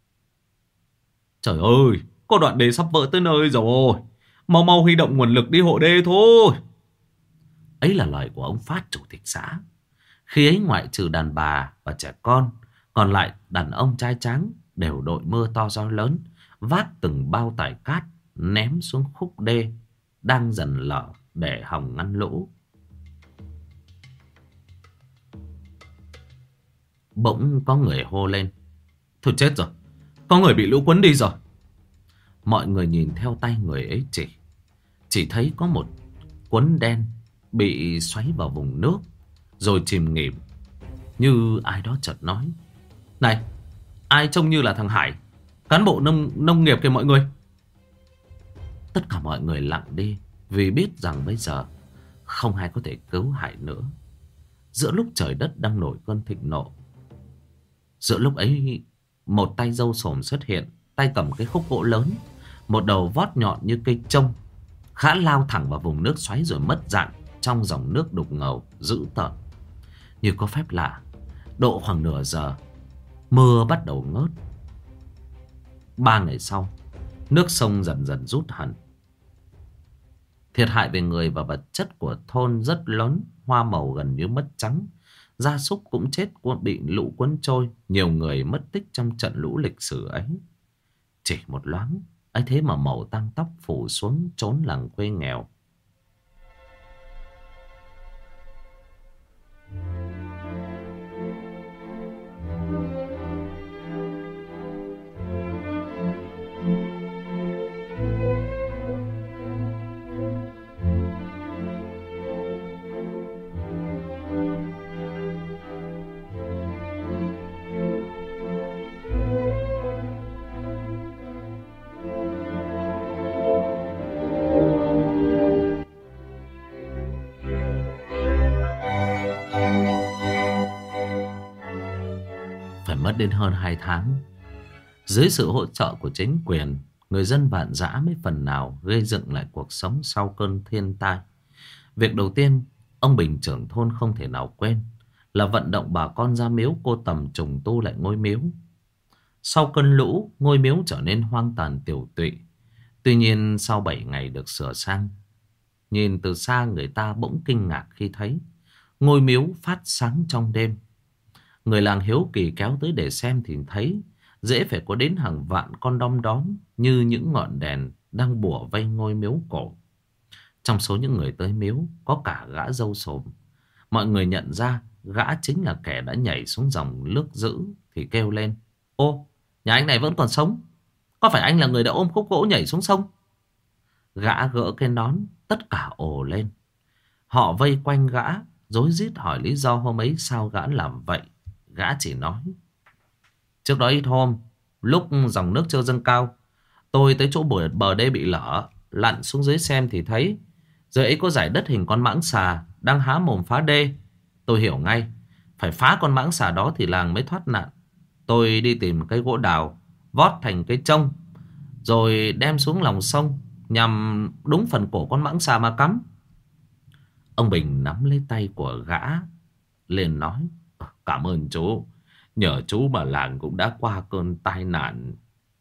Trời ơi, có đoạn đê sắp vỡ tới nơi rồi. Mau mau huy động nguồn lực đi hộ đê thôi.
Ấy là lời của ông Phát, chủ tịch xã. Khi ấy ngoại trừ đàn bà và trẻ con, còn lại đàn ông trai tráng đều đội mưa to gió lớn, vác từng bao tải cát ném xuống khúc đê đang dần lở để hòng ngăn lũ. Bỗng có người hô lên:
"Thôi chết rồi, có người bị lũ cuốn đi rồi."
Mọi người nhìn theo tay người ấy chỉ Chỉ thấy có một cuốn đen bị xoáy vào vùng nước rồi chìm nghỉm. Như ai đó chợt nói:
"Này, ai trông như là thằng Hải?" Cán bộ nông nông nghiệp kìa mọi người.
Tất cả mọi người lặng đi, vì biết rằng bây giờ không ai có thể cứu Hải nữa. Giữa lúc trời đất đang nổi cơn thịnh nộ, giữa lúc ấy, một tay râu xồm xuất hiện, tay cầm cái khúc gỗ lớn, một đầu vót nhọn như cây trông. Khá lao thẳng vào vùng nước xoáy rồi mất dạng trong dòng nước đục ngầu dữ tợn. Như có phép lạ, độ khoảng nửa giờ, mưa bắt đầu ngớt. Ba ngày sau, nước sông dần dần rút hẳn. Thiệt hại về người và vật chất của thôn rất lớn, hoa màu gần như mất trắng. Gia súc cũng chết, bị lũ cuốn trôi. Nhiều người mất tích trong trận lũ lịch sử ấy. Chỉ một loáng ấy thế mà màu tang tóc phủ xuống chốn làng quê nghèo. Phải mất đến hơn hai tháng, dưới sự hỗ trợ của chính quyền, người dân Vạn Dã mới phần nào gây dựng lại cuộc sống sau cơn thiên tai. Việc đầu tiên ông Bình trưởng thôn không thể nào quên là vận động bà con ra miếu Cô Tầm trùng tu lại ngôi miếu. Sau cơn lũ, ngôi miếu trở nên hoang tàn tiều tụy. Tuy nhiên sau bảy ngày được sửa sang, nhìn từ xa người ta bỗng kinh ngạc khi thấy ngôi miếu phát sáng trong đêm. Người làng hiếu kỳ kéo tới để xem thì thấy dễ phải có đến hàng vạn con đom đóm như những ngọn đèn đang bủa vây ngôi miếu cổ. Trong số những người tới miếu có cả gã râu xồm. Mọi người nhận ra gã chính là kẻ đã nhảy xuống dòng nước dữ thì kêu lên: "Ô, nhà anh này vẫn còn sống. Có phải anh là người đã ôm khúc gỗ nhảy xuống sông?" Gã gỡ cái nón, tất cả ồ lên. Họ vây quanh gã, rối rít hỏi lý do hôm ấy sao gã làm vậy. Gã chỉ nói: "Trước đó ít hôm, lúc dòng nước chưa dâng cao, tôi tới chỗ bờ, bờ đê bị lở, lặn xuống dưới xem thì thấy dưới ấy có dải đất hình con mãng xà đang há mồm phá đê. Tôi hiểu ngay, phải phá con mãng xà đó thì làng mới thoát nạn. Tôi đi tìm cây gỗ đào, vót thành cây trông, rồi đem xuống lòng sông, nhằm đúng phần cổ con mãng xà mà cắm." Ông Bình nắm lấy tay của gã liền nói: "Cảm ơn chú, nhờ chú mà làng cũng đã qua cơn tai nạn."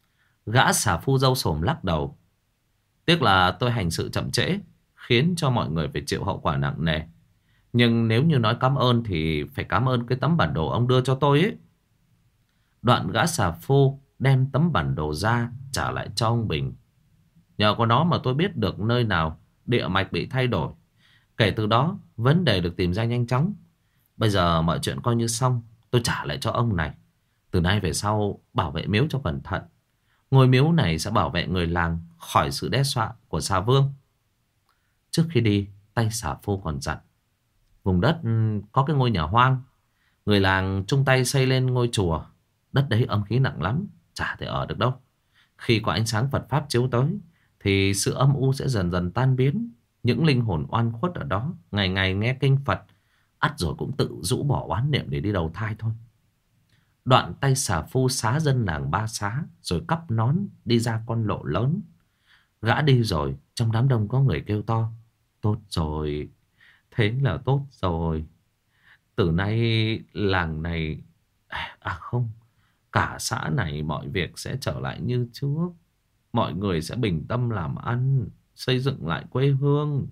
Gã xà phu râu xồm lắc đầu: "Tiếc là tôi hành sự chậm trễ, khiến cho mọi người phải chịu hậu quả nặng nề. Nhưng nếu như nói cảm ơn thì phải cảm ơn cái tấm bản đồ ông đưa cho tôi ấy." Đoạn gã xà phu đem tấm bản đồ ra trả lại cho ông Bình. "Nhờ có nó mà tôi biết được nơi nào địa mạch bị thay đổi. Kể từ đó vấn đề được tìm ra nhanh chóng. Bây giờ mọi chuyện coi như xong, tôi trả lại cho ông này. Từ nay về sau bảo vệ miếu cho cẩn thận. Ngôi miếu này sẽ bảo vệ người làng khỏi sự đe dọa của xà vương." Trước khi đi, tay xà phu còn dặn: "Vùng đất có cái ngôi nhà hoang, người làng chung tay xây lên ngôi chùa. Đất đấy âm khí nặng lắm, chả thể ở được đâu. Khi có ánh sáng Phật Pháp chiếu tới thì sự âm u sẽ dần dần tan biến. Những linh hồn oan khuất ở đó ngày ngày nghe kinh Phật, ắt rồi cũng tự rũ bỏ oán niệm để đi đầu thai thôi." Đoạn tay xà phu xá dân làng ba xá, rồi cắp nón đi ra con lộ lớn. Gã đi rồi, trong đám đông có người kêu to: "Tốt rồi, thế là tốt rồi. Từ nay làng này, à không, cả xã này mọi việc sẽ trở lại như trước. Mọi người sẽ bình tâm làm ăn, xây dựng lại quê hương."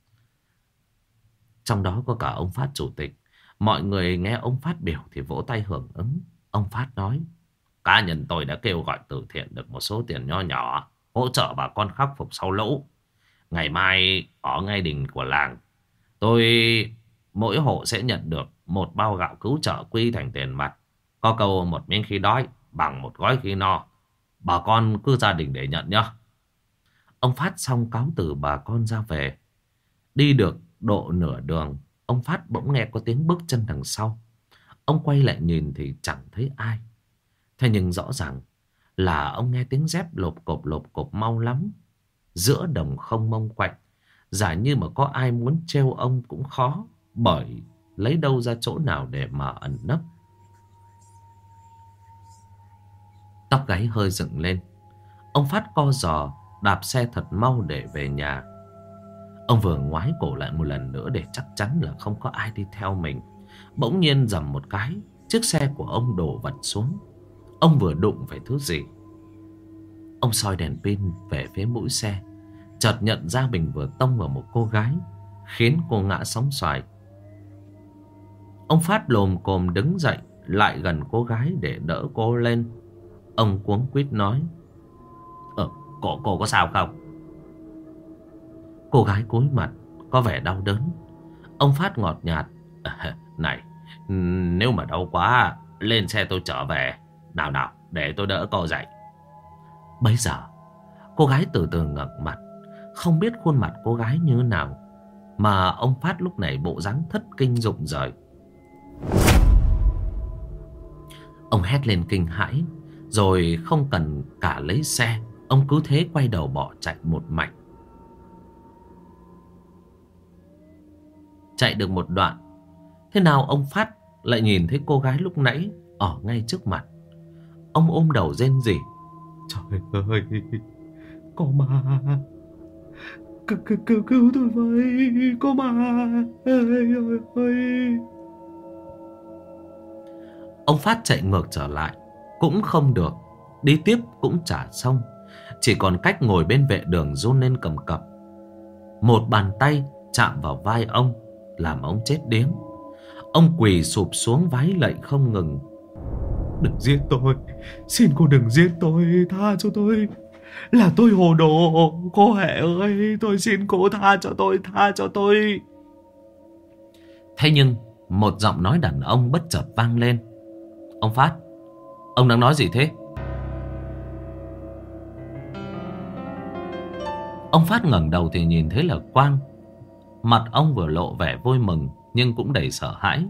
Trong đó có cả ông Phát chủ tịch. Mọi người nghe ông phát biểu thì vỗ tay hưởng ứng. Ông Phát nói: "Cá nhân tôi đã kêu gọi từ thiện được một số tiền nho nhỏ hỗ trợ bà con khắc phục sau lũ. Ngày mai ở ngay đình của làng, tôi mỗi hộ sẽ nhận được một bao gạo cứu trợ quy thành tiền mặt. Có câu một miếng khi đói bằng một gói khi no. Bà con cứ gia đình để nhận nhá." Ông Phát xong cáo từ bà con ra về. Đi được độ nửa đường, ông Phát bỗng nghe có tiếng bước chân đằng sau. Ông quay lại nhìn thì chẳng thấy ai. Thế nhưng rõ ràng là ông nghe tiếng dép lộp cộp lộp cộp mau lắm. Giữa đồng không mông quạnh, giả như mà có ai muốn trêu ông cũng khó, bởi lấy đâu ra chỗ nào để mà ẩn nấp. Tóc gáy hơi dựng lên, ông Phát co giò đạp xe thật mau để về nhà. Ông vừa ngoái cổ lại một lần nữa để chắc chắn là không có ai đi theo mình. Bỗng nhiên dầm một cái, chiếc xe của ông đổ vật xuống. Ông vừa đụng phải thứ gì. Ông soi đèn pin về phía mũi xe, chợt nhận ra mình vừa tông vào một cô gái, khiến cô ngã sóng xoài. Ông Phát lồm cồm đứng dậy lại gần cô gái để đỡ cô lên. Ông cuống quýt nói: Ờ, cô, cô có sao không? Cô gái cúi mặt, có vẻ đau đớn. Ông Phát ngọt nhạt: à, này, nếu mà đau quá, lên xe tôi trở về. Nào nào, để tôi đỡ cô dậy. Bấy giờ, cô gái từ từ ngẩng mặt. Không biết khuôn mặt cô gái như nào, mà ông Phát lúc này bộ dáng thất kinh rụng rời. Ông hét lên kinh hãi, rồi không cần cả lấy xe, ông cứ thế quay đầu bỏ chạy một mạch. Chạy được một đoạn, thế nào ông Phát lại nhìn thấy cô gái lúc nãy ở ngay trước mặt. Ông ôm đầu rên rỉ: Trời ơi, có ma, cứu, cứu, cứu, cứu tôi với, có ma, ơi, ơi, ơi. Ông Phát chạy ngược trở lại cũng không được, đi tiếp cũng chả xong, chỉ còn cách ngồi bên vệ đường run lên cầm cập. Một bàn tay chạm vào vai ông làm ông chết điếng. Ông quỳ sụp xuống vái lạy không ngừng: Đừng giết tôi, xin cô đừng giết tôi, tha cho tôi, là tôi hồ đồ, cô Huệ ơi, tôi xin cô tha cho tôi, tha cho tôi. Thế nhưng một giọng nói đàn ông bất chợt vang lên: Ông Phát, ông đang nói gì thế? Ông Phát ngẩng đầu thì nhìn thấy là Quang. Mặt ông vừa lộ vẻ vui mừng nhưng cũng đầy sợ hãi.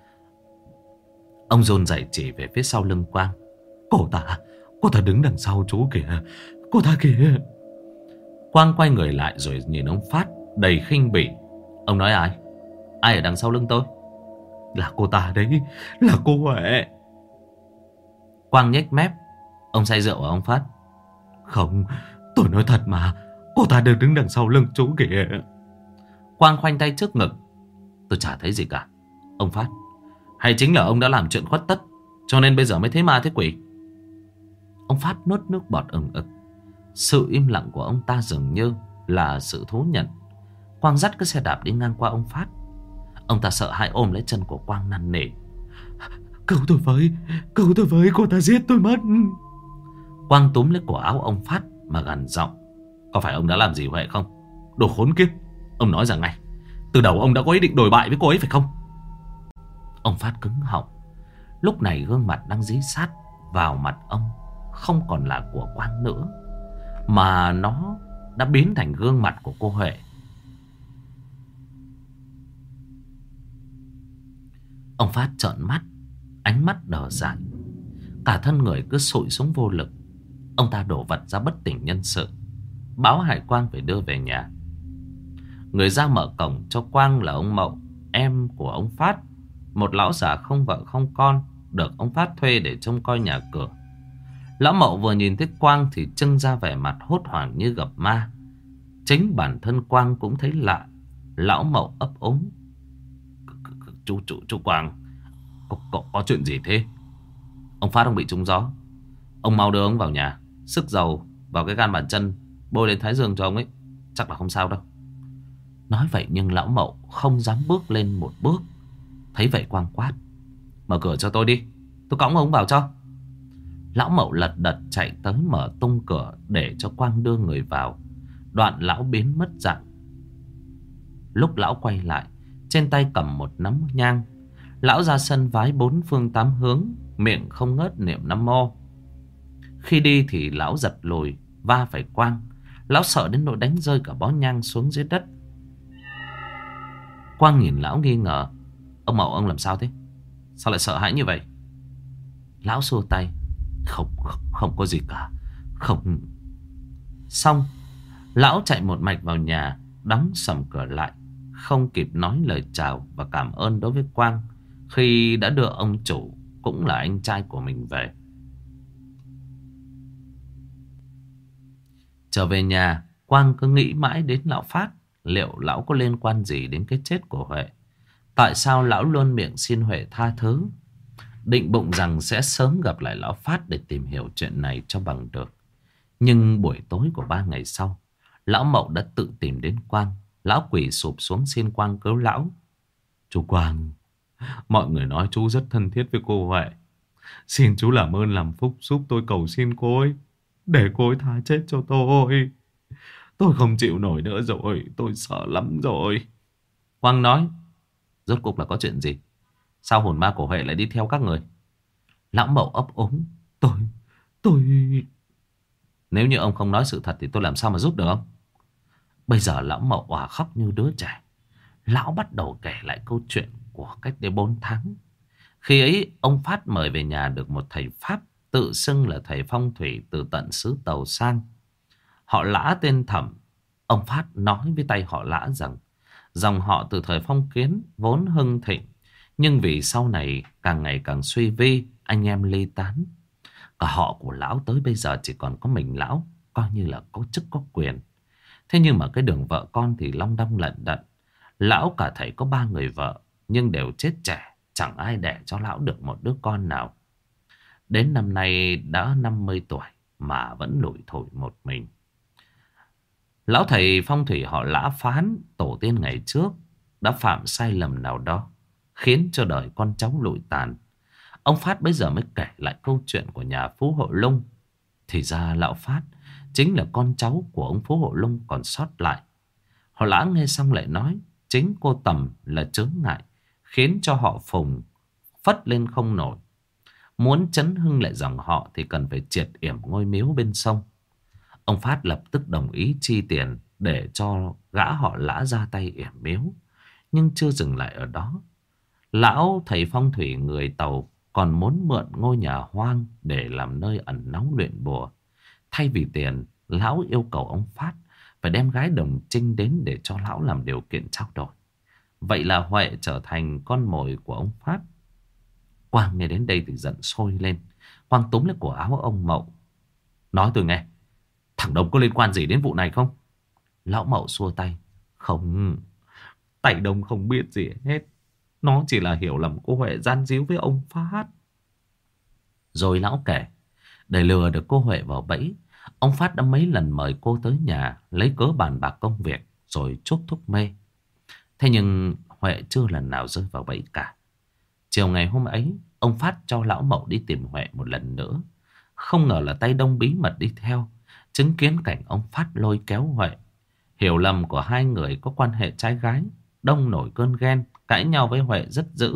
Ông run rẩy chỉ về phía sau lưng Quang: Cô ta, cô ta đứng đằng sau chú kìa, cô ta kìa. Quang quay người lại rồi nhìn ông Phát đầy khinh bỉ: Ông nói ai? Ai ở đằng sau lưng tôi? Là cô ta đấy, là cô Huệ. Quang nhếch mép: Ông say rượu à ông Phát? Không, tôi nói thật mà, cô ta đang đứng đằng sau lưng chú kìa. Quang khoanh tay trước ngực: Tôi chả thấy gì cả. Ông Phát, hay chính là ông đã làm chuyện khuất tất, cho nên bây giờ mới thấy ma thấy quỷ? Ông Phát nuốt nước bọt ừng ực. Sự im lặng của ông ta dường như là sự thú nhận. Quang dắt cái xe đạp đi ngang qua ông Phát. Ông ta sợ hãi ôm lấy chân của Quang năn nỉ: Cứu tôi với, cứu tôi với, cô ta giết tôi mất. Quang túm lấy cổ áo ông Phát mà gằn giọng: Có phải ông đã làm gì Huệ không? Đồ khốn kiếp, ông nói ra ngay, từ đầu ông đã có ý định đồi bại với cô ấy phải không? Ông Phát cứng họng. Lúc này gương mặt đang dí sát vào mặt ông không còn là của Quang nữa, mà nó đã biến thành gương mặt của cô Huệ. Ông Phát trợn mắt, ánh mắt đờ dại, cả thân người cứ sụi xuống vô lực. Ông ta đổ vật ra bất tỉnh nhân sự, báo Hải Quang phải đưa về nhà. Người ra mở cổng cho Quang là ông Mậu, em của ông Phát, một lão già không vợ không con, được ông Phát thuê để trông coi nhà cửa. Lão Mậu vừa nhìn thấy Quang thì trưng ra vẻ mặt hốt hoảng như gặp ma. Chính bản thân Quang cũng thấy lạ. Lão Mậu ấp úng: Chú, chú, chú Quang, có, có, có chuyện gì thế? Ông Phát ông bị trúng gió. Ông mau đưa ông vào nhà, sức dầu vào cái gan bàn chân, bôi lên thái dương cho ông ấy, chắc là không sao đâu. Nói vậy nhưng lão Mậu không dám bước lên một bước. Thấy vậy Quang quát: Mở cửa cho tôi đi, tôi cõng ông vào cho. Lão Mậu lật đật chạy tới mở tung cửa để cho Quang đưa người vào. Đoạn lão biến mất dạng. Lúc lão quay lại, trên tay cầm một nắm nhang. Lão ra sân vái bốn phương tám hướng, miệng không ngớt niệm Nam Mô. Khi đi thì lão giật lùi, va phải Quang. Lão sợ đến nỗi đánh rơi cả bó nhang xuống dưới đất. Quang nhìn lão nghi ngờ: Ông Mậu, ông làm sao thế? Sao lại sợ hãi như vậy? Lão xua tay: Không, không, không có gì cả. Không. Xong, lão chạy một mạch vào nhà, đóng sầm cửa lại, không kịp nói lời chào và cảm ơn đối với Quang khi đã đưa ông chủ, cũng là anh trai của mình về. Trở về nhà, Quang cứ nghĩ mãi đến lão Phát. Liệu lão có liên quan gì đến cái chết của Huệ? Tại sao lão luôn miệng xin Huệ tha thứ? Định bụng rằng sẽ sớm gặp lại lão Phát để tìm hiểu chuyện này cho bằng được. Nhưng buổi tối của ba ngày sau, lão Mậu đã tự tìm đến Quang. Lão quỳ sụp xuống xin Quang cứu lão. Chú Quang, mọi người nói chú rất thân thiết với cô Huệ. Xin chú làm ơn làm phúc giúp tôi cầu xin cô ấy, để cô ấy tha chết cho tôi. Tôi không chịu nổi nữa rồi, tôi sợ lắm rồi. Quang nói, rốt cuộc là có chuyện gì? Sao hồn ma của Huệ lại đi theo các người? Lão Mậu ấp úng. Tôi, tôi... Nếu như ông không nói sự thật thì tôi làm sao mà giúp được ông? Bây giờ lão Mậu òa khóc như đứa trẻ. Lão bắt đầu kể lại câu chuyện của cách đây bốn tháng. Khi ấy ông Phát mời về nhà được một thầy Pháp tự xưng là thầy phong thủy từ tận xứ Tàu sang. Họ Lã tên Thẩm. Ông Phát nói với tay họ Lã rằng dòng họ từ thời phong kiến vốn hưng thịnh, nhưng vì sau này càng ngày càng suy vi, anh em ly tán. Cả họ của lão tới bây giờ chỉ còn có mình lão, coi như là có chức có quyền. Thế nhưng mà cái đường vợ con thì long đong lận đận. Lão cả thầy có ba người vợ, nhưng đều chết trẻ, chẳng ai đẻ cho lão được một đứa con nào. Đến năm nay đã năm mươi tuổi mà vẫn lủi thủi một mình. Lão thầy phong thủy họ Lã phán tổ tiên ngày trước đã phạm sai lầm nào đó, khiến cho đời con cháu lụi tàn. Ông Phát bây giờ mới kể lại câu chuyện của nhà Phú Hộ Lung. Thì ra lão Phát chính là con cháu của ông Phú Hộ Lung còn sót lại. Họ Lã nghe xong lại nói chính cô Tầm là chướng ngại, khiến cho họ Phùng phất lên không nổi. Muốn chấn hưng lại dòng họ thì cần phải triệt yểm ngôi miếu bên sông. Ông Phát lập tức đồng ý chi tiền để cho gã họ Lã ra tay yểm miếu. Nhưng chưa dừng lại ở đó. Lão thầy phong thủy người Tàu còn muốn mượn ngôi nhà hoang để làm nơi ẩn náu luyện bùa. Thay vì tiền, lão yêu cầu ông Phát phải đem gái đồng trinh đến để cho lão làm điều kiện trao đổi. Vậy là Huệ trở thành con mồi của ông Phát. Quang nghe đến đây thì giận sôi lên. Quang túm lấy cổ áo ông Mậu. Nói tôi nghe, thằng Đông có liên quan gì đến vụ này không? Lão Mậu xua tay. Không, Tài Đông không biết gì hết. Nó chỉ là hiểu lầm cô Huệ gian díu với ông Phát. Rồi lão kể, để lừa được cô Huệ vào bẫy, ông Phát đã mấy lần mời cô tới nhà, lấy cớ bàn bạc công việc, rồi chuốc thuốc mê. Thế nhưng Huệ chưa lần nào rơi vào bẫy cả. Chiều ngày hôm ấy, ông Phát cho lão Mậu đi tìm Huệ một lần nữa. Không ngờ là Tay Đông bí mật đi theo, chứng kiến cảnh ông Phát lôi kéo Huệ. Hiểu lầm của hai người có quan hệ trai gái. Đông nổi cơn ghen, cãi nhau với Huệ rất dữ.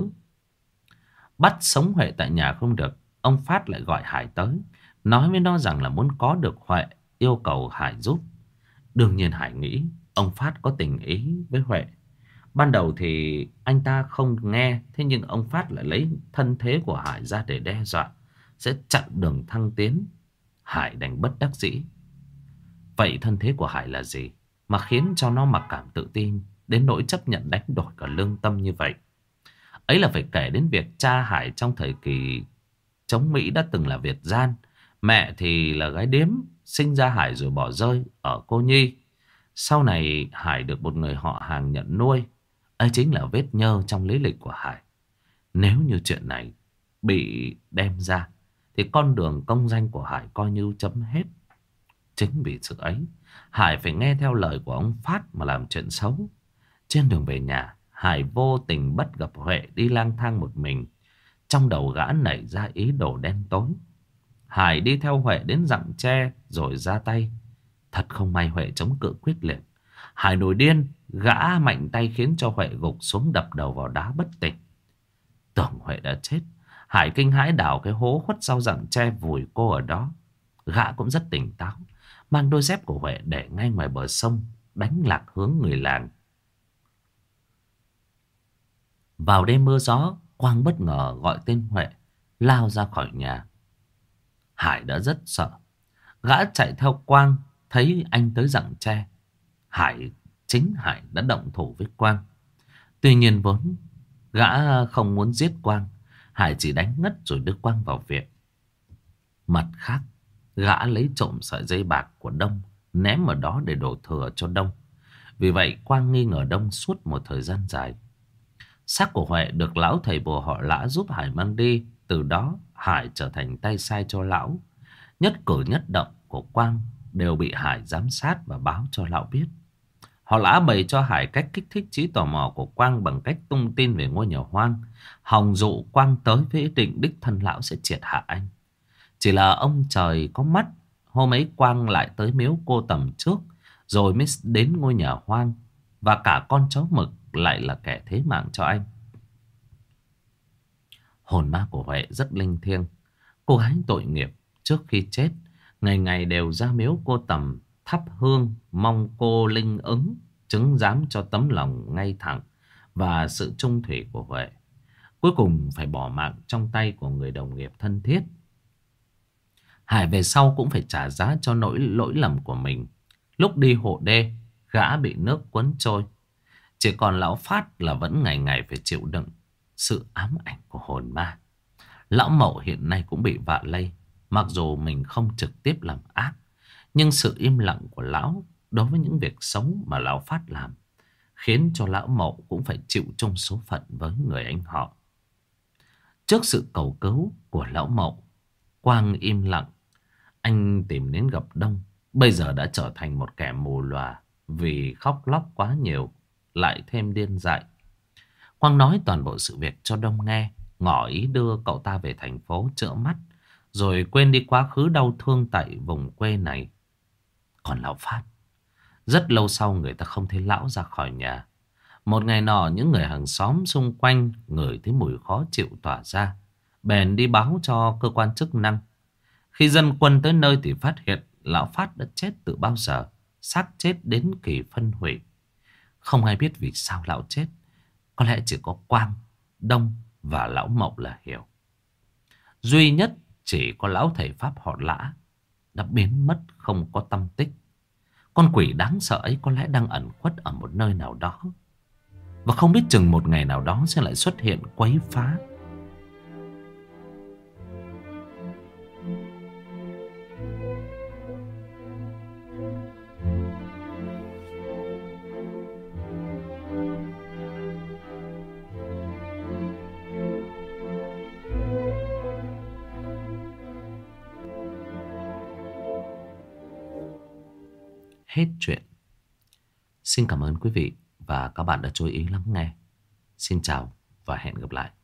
Bắt sống Huệ tại nhà không được, ông Phát lại gọi Hải tới, nói với nó rằng là muốn có được Huệ, yêu cầu Hải giúp. Đương nhiên Hải nghĩ ông Phát có tình ý với Huệ. Ban đầu thì anh ta không nghe, thế nhưng ông Phát lại lấy thân thế của Hải ra để đe dọa sẽ chặn đường thăng tiến. Hải đành bất đắc dĩ. Vậy thân thế của Hải là gì mà khiến cho nó mặc cảm tự tin đến nỗi chấp nhận đánh đổi cả lương tâm như vậy? Ấy là phải kể đến việc cha Hải trong thời kỳ chống Mỹ đã từng là Việt gian. Mẹ thì là gái điếm, sinh ra Hải rồi bỏ rơi ở Cô Nhi. Sau này Hải được một người họ hàng nhận nuôi. Ấy chính là vết nhơ trong lý lịch của Hải. Nếu như chuyện này bị đem ra thì con đường công danh của Hải coi như chấm hết. Chính vì sự ấy, Hải phải nghe theo lời của ông Phát mà làm chuyện xấu. Trên đường về nhà, Hải vô tình bắt gặp Huệ đi lang thang một mình. Trong đầu gã nảy ra ý đồ đen tối. Hải đi theo Huệ đến rặng tre rồi ra tay. Thật không may Huệ chống cự quyết liệt. Hải nổi điên, gã mạnh tay khiến cho Huệ gục xuống đập đầu vào đá bất tỉnh. Tưởng Huệ đã chết, Hải kinh hãi đào cái hố khuất sau rặng tre vùi cô ở đó. Gã cũng rất tỉnh táo, mang đôi dép của Huệ để ngay ngoài bờ sông, đánh lạc hướng người làng. Vào đêm mưa gió, Quang bất ngờ gọi tên Huệ, lao ra khỏi nhà. Hải đã rất sợ. Gã chạy theo Quang, thấy anh tới giằng tre. Hải, chính Hải đã động thủ với Quang. Tuy nhiên vốn gã không muốn giết Quang, Hải chỉ đánh ngất rồi đưa Quang vào viện. Mặt khác, gã lấy trộm sợi dây bạc của Đông, ném ở đó để đổ thừa cho Đông. Vì vậy Quang nghi ngờ Đông suốt một thời gian dài. Xác của Huệ được lão thầy bùa họ Lã giúp Hải mang đi. Từ đó Hải trở thành tay sai cho lão. Nhất cử nhất động của Quang đều bị Hải giám sát và báo cho lão biết. Họ Lã bày cho Hải cách kích thích trí tò mò của Quang bằng cách tung tin về ngôi nhà hoang, hòng dụ Quang tới với ý định đích thân lão sẽ triệt hạ anh. Chỉ là ông trời có mắt, hôm ấy Quang lại tới miếu cô Tầm trước, rồi mới đến ngôi nhà hoang. Và cả con chó mực lại là kẻ thế mạng cho anh. Hồn ma của Huệ rất linh thiêng. Cô gái tội nghiệp trước khi chết ngày ngày đều ra miếu cô Tầm thắp hương, mong cô linh ứng chứng giám cho tấm lòng ngay thẳng và sự trung thủy của Huệ. Cuối cùng phải bỏ mạng trong tay của người đồng nghiệp thân thiết. Hải về sau cũng phải trả giá cho nỗi lỗi lầm của mình. Lúc đi hộ đê, gã bị nước cuốn trôi. Chỉ còn lão Phát là vẫn ngày ngày phải chịu đựng sự ám ảnh của hồn ma. Lão Mậu hiện nay cũng bị vạ lây. Mặc dù mình không trực tiếp làm ác, nhưng sự im lặng của lão đối với những việc xấu mà lão Phát làm khiến cho lão Mậu cũng phải chịu chung số phận với người anh họ. Trước sự cầu cứu của lão Mậu, Quang im lặng. Anh tìm đến gặp Đông. Bây giờ đã trở thành một kẻ mù lòa vì khóc lóc quá nhiều, lại thêm điên dại. Quang nói toàn bộ sự việc cho Đông nghe, ngỏ ý đưa cậu ta về thành phố chữa mắt, rồi quên đi quá khứ đau thương tại vùng quê này. Còn lão Phát, rất lâu sau người ta không thấy lão ra khỏi nhà. Một ngày nọ, những người hàng xóm xung quanh ngửi thấy mùi khó chịu tỏa ra, bèn đi báo cho cơ quan chức năng. Khi dân quân tới nơi thì phát hiện lão Phát đã chết từ bao giờ, xác chết đến kỳ phân hủy. Không ai biết vì sao lão chết. Có lẽ chỉ có Quang, Đông và lão Mậu là hiểu. Duy nhất chỉ có lão thầy Pháp họ Lã đã biến mất không có tăm tích. Con quỷ đáng sợ ấy có lẽ đang ẩn khuất ở một nơi nào đó, và không biết chừng một ngày nào đó sẽ lại xuất hiện quấy phá. Hết chuyện. Xin cảm ơn quý vị và các bạn đã chú ý lắng nghe. Xin chào và hẹn gặp lại.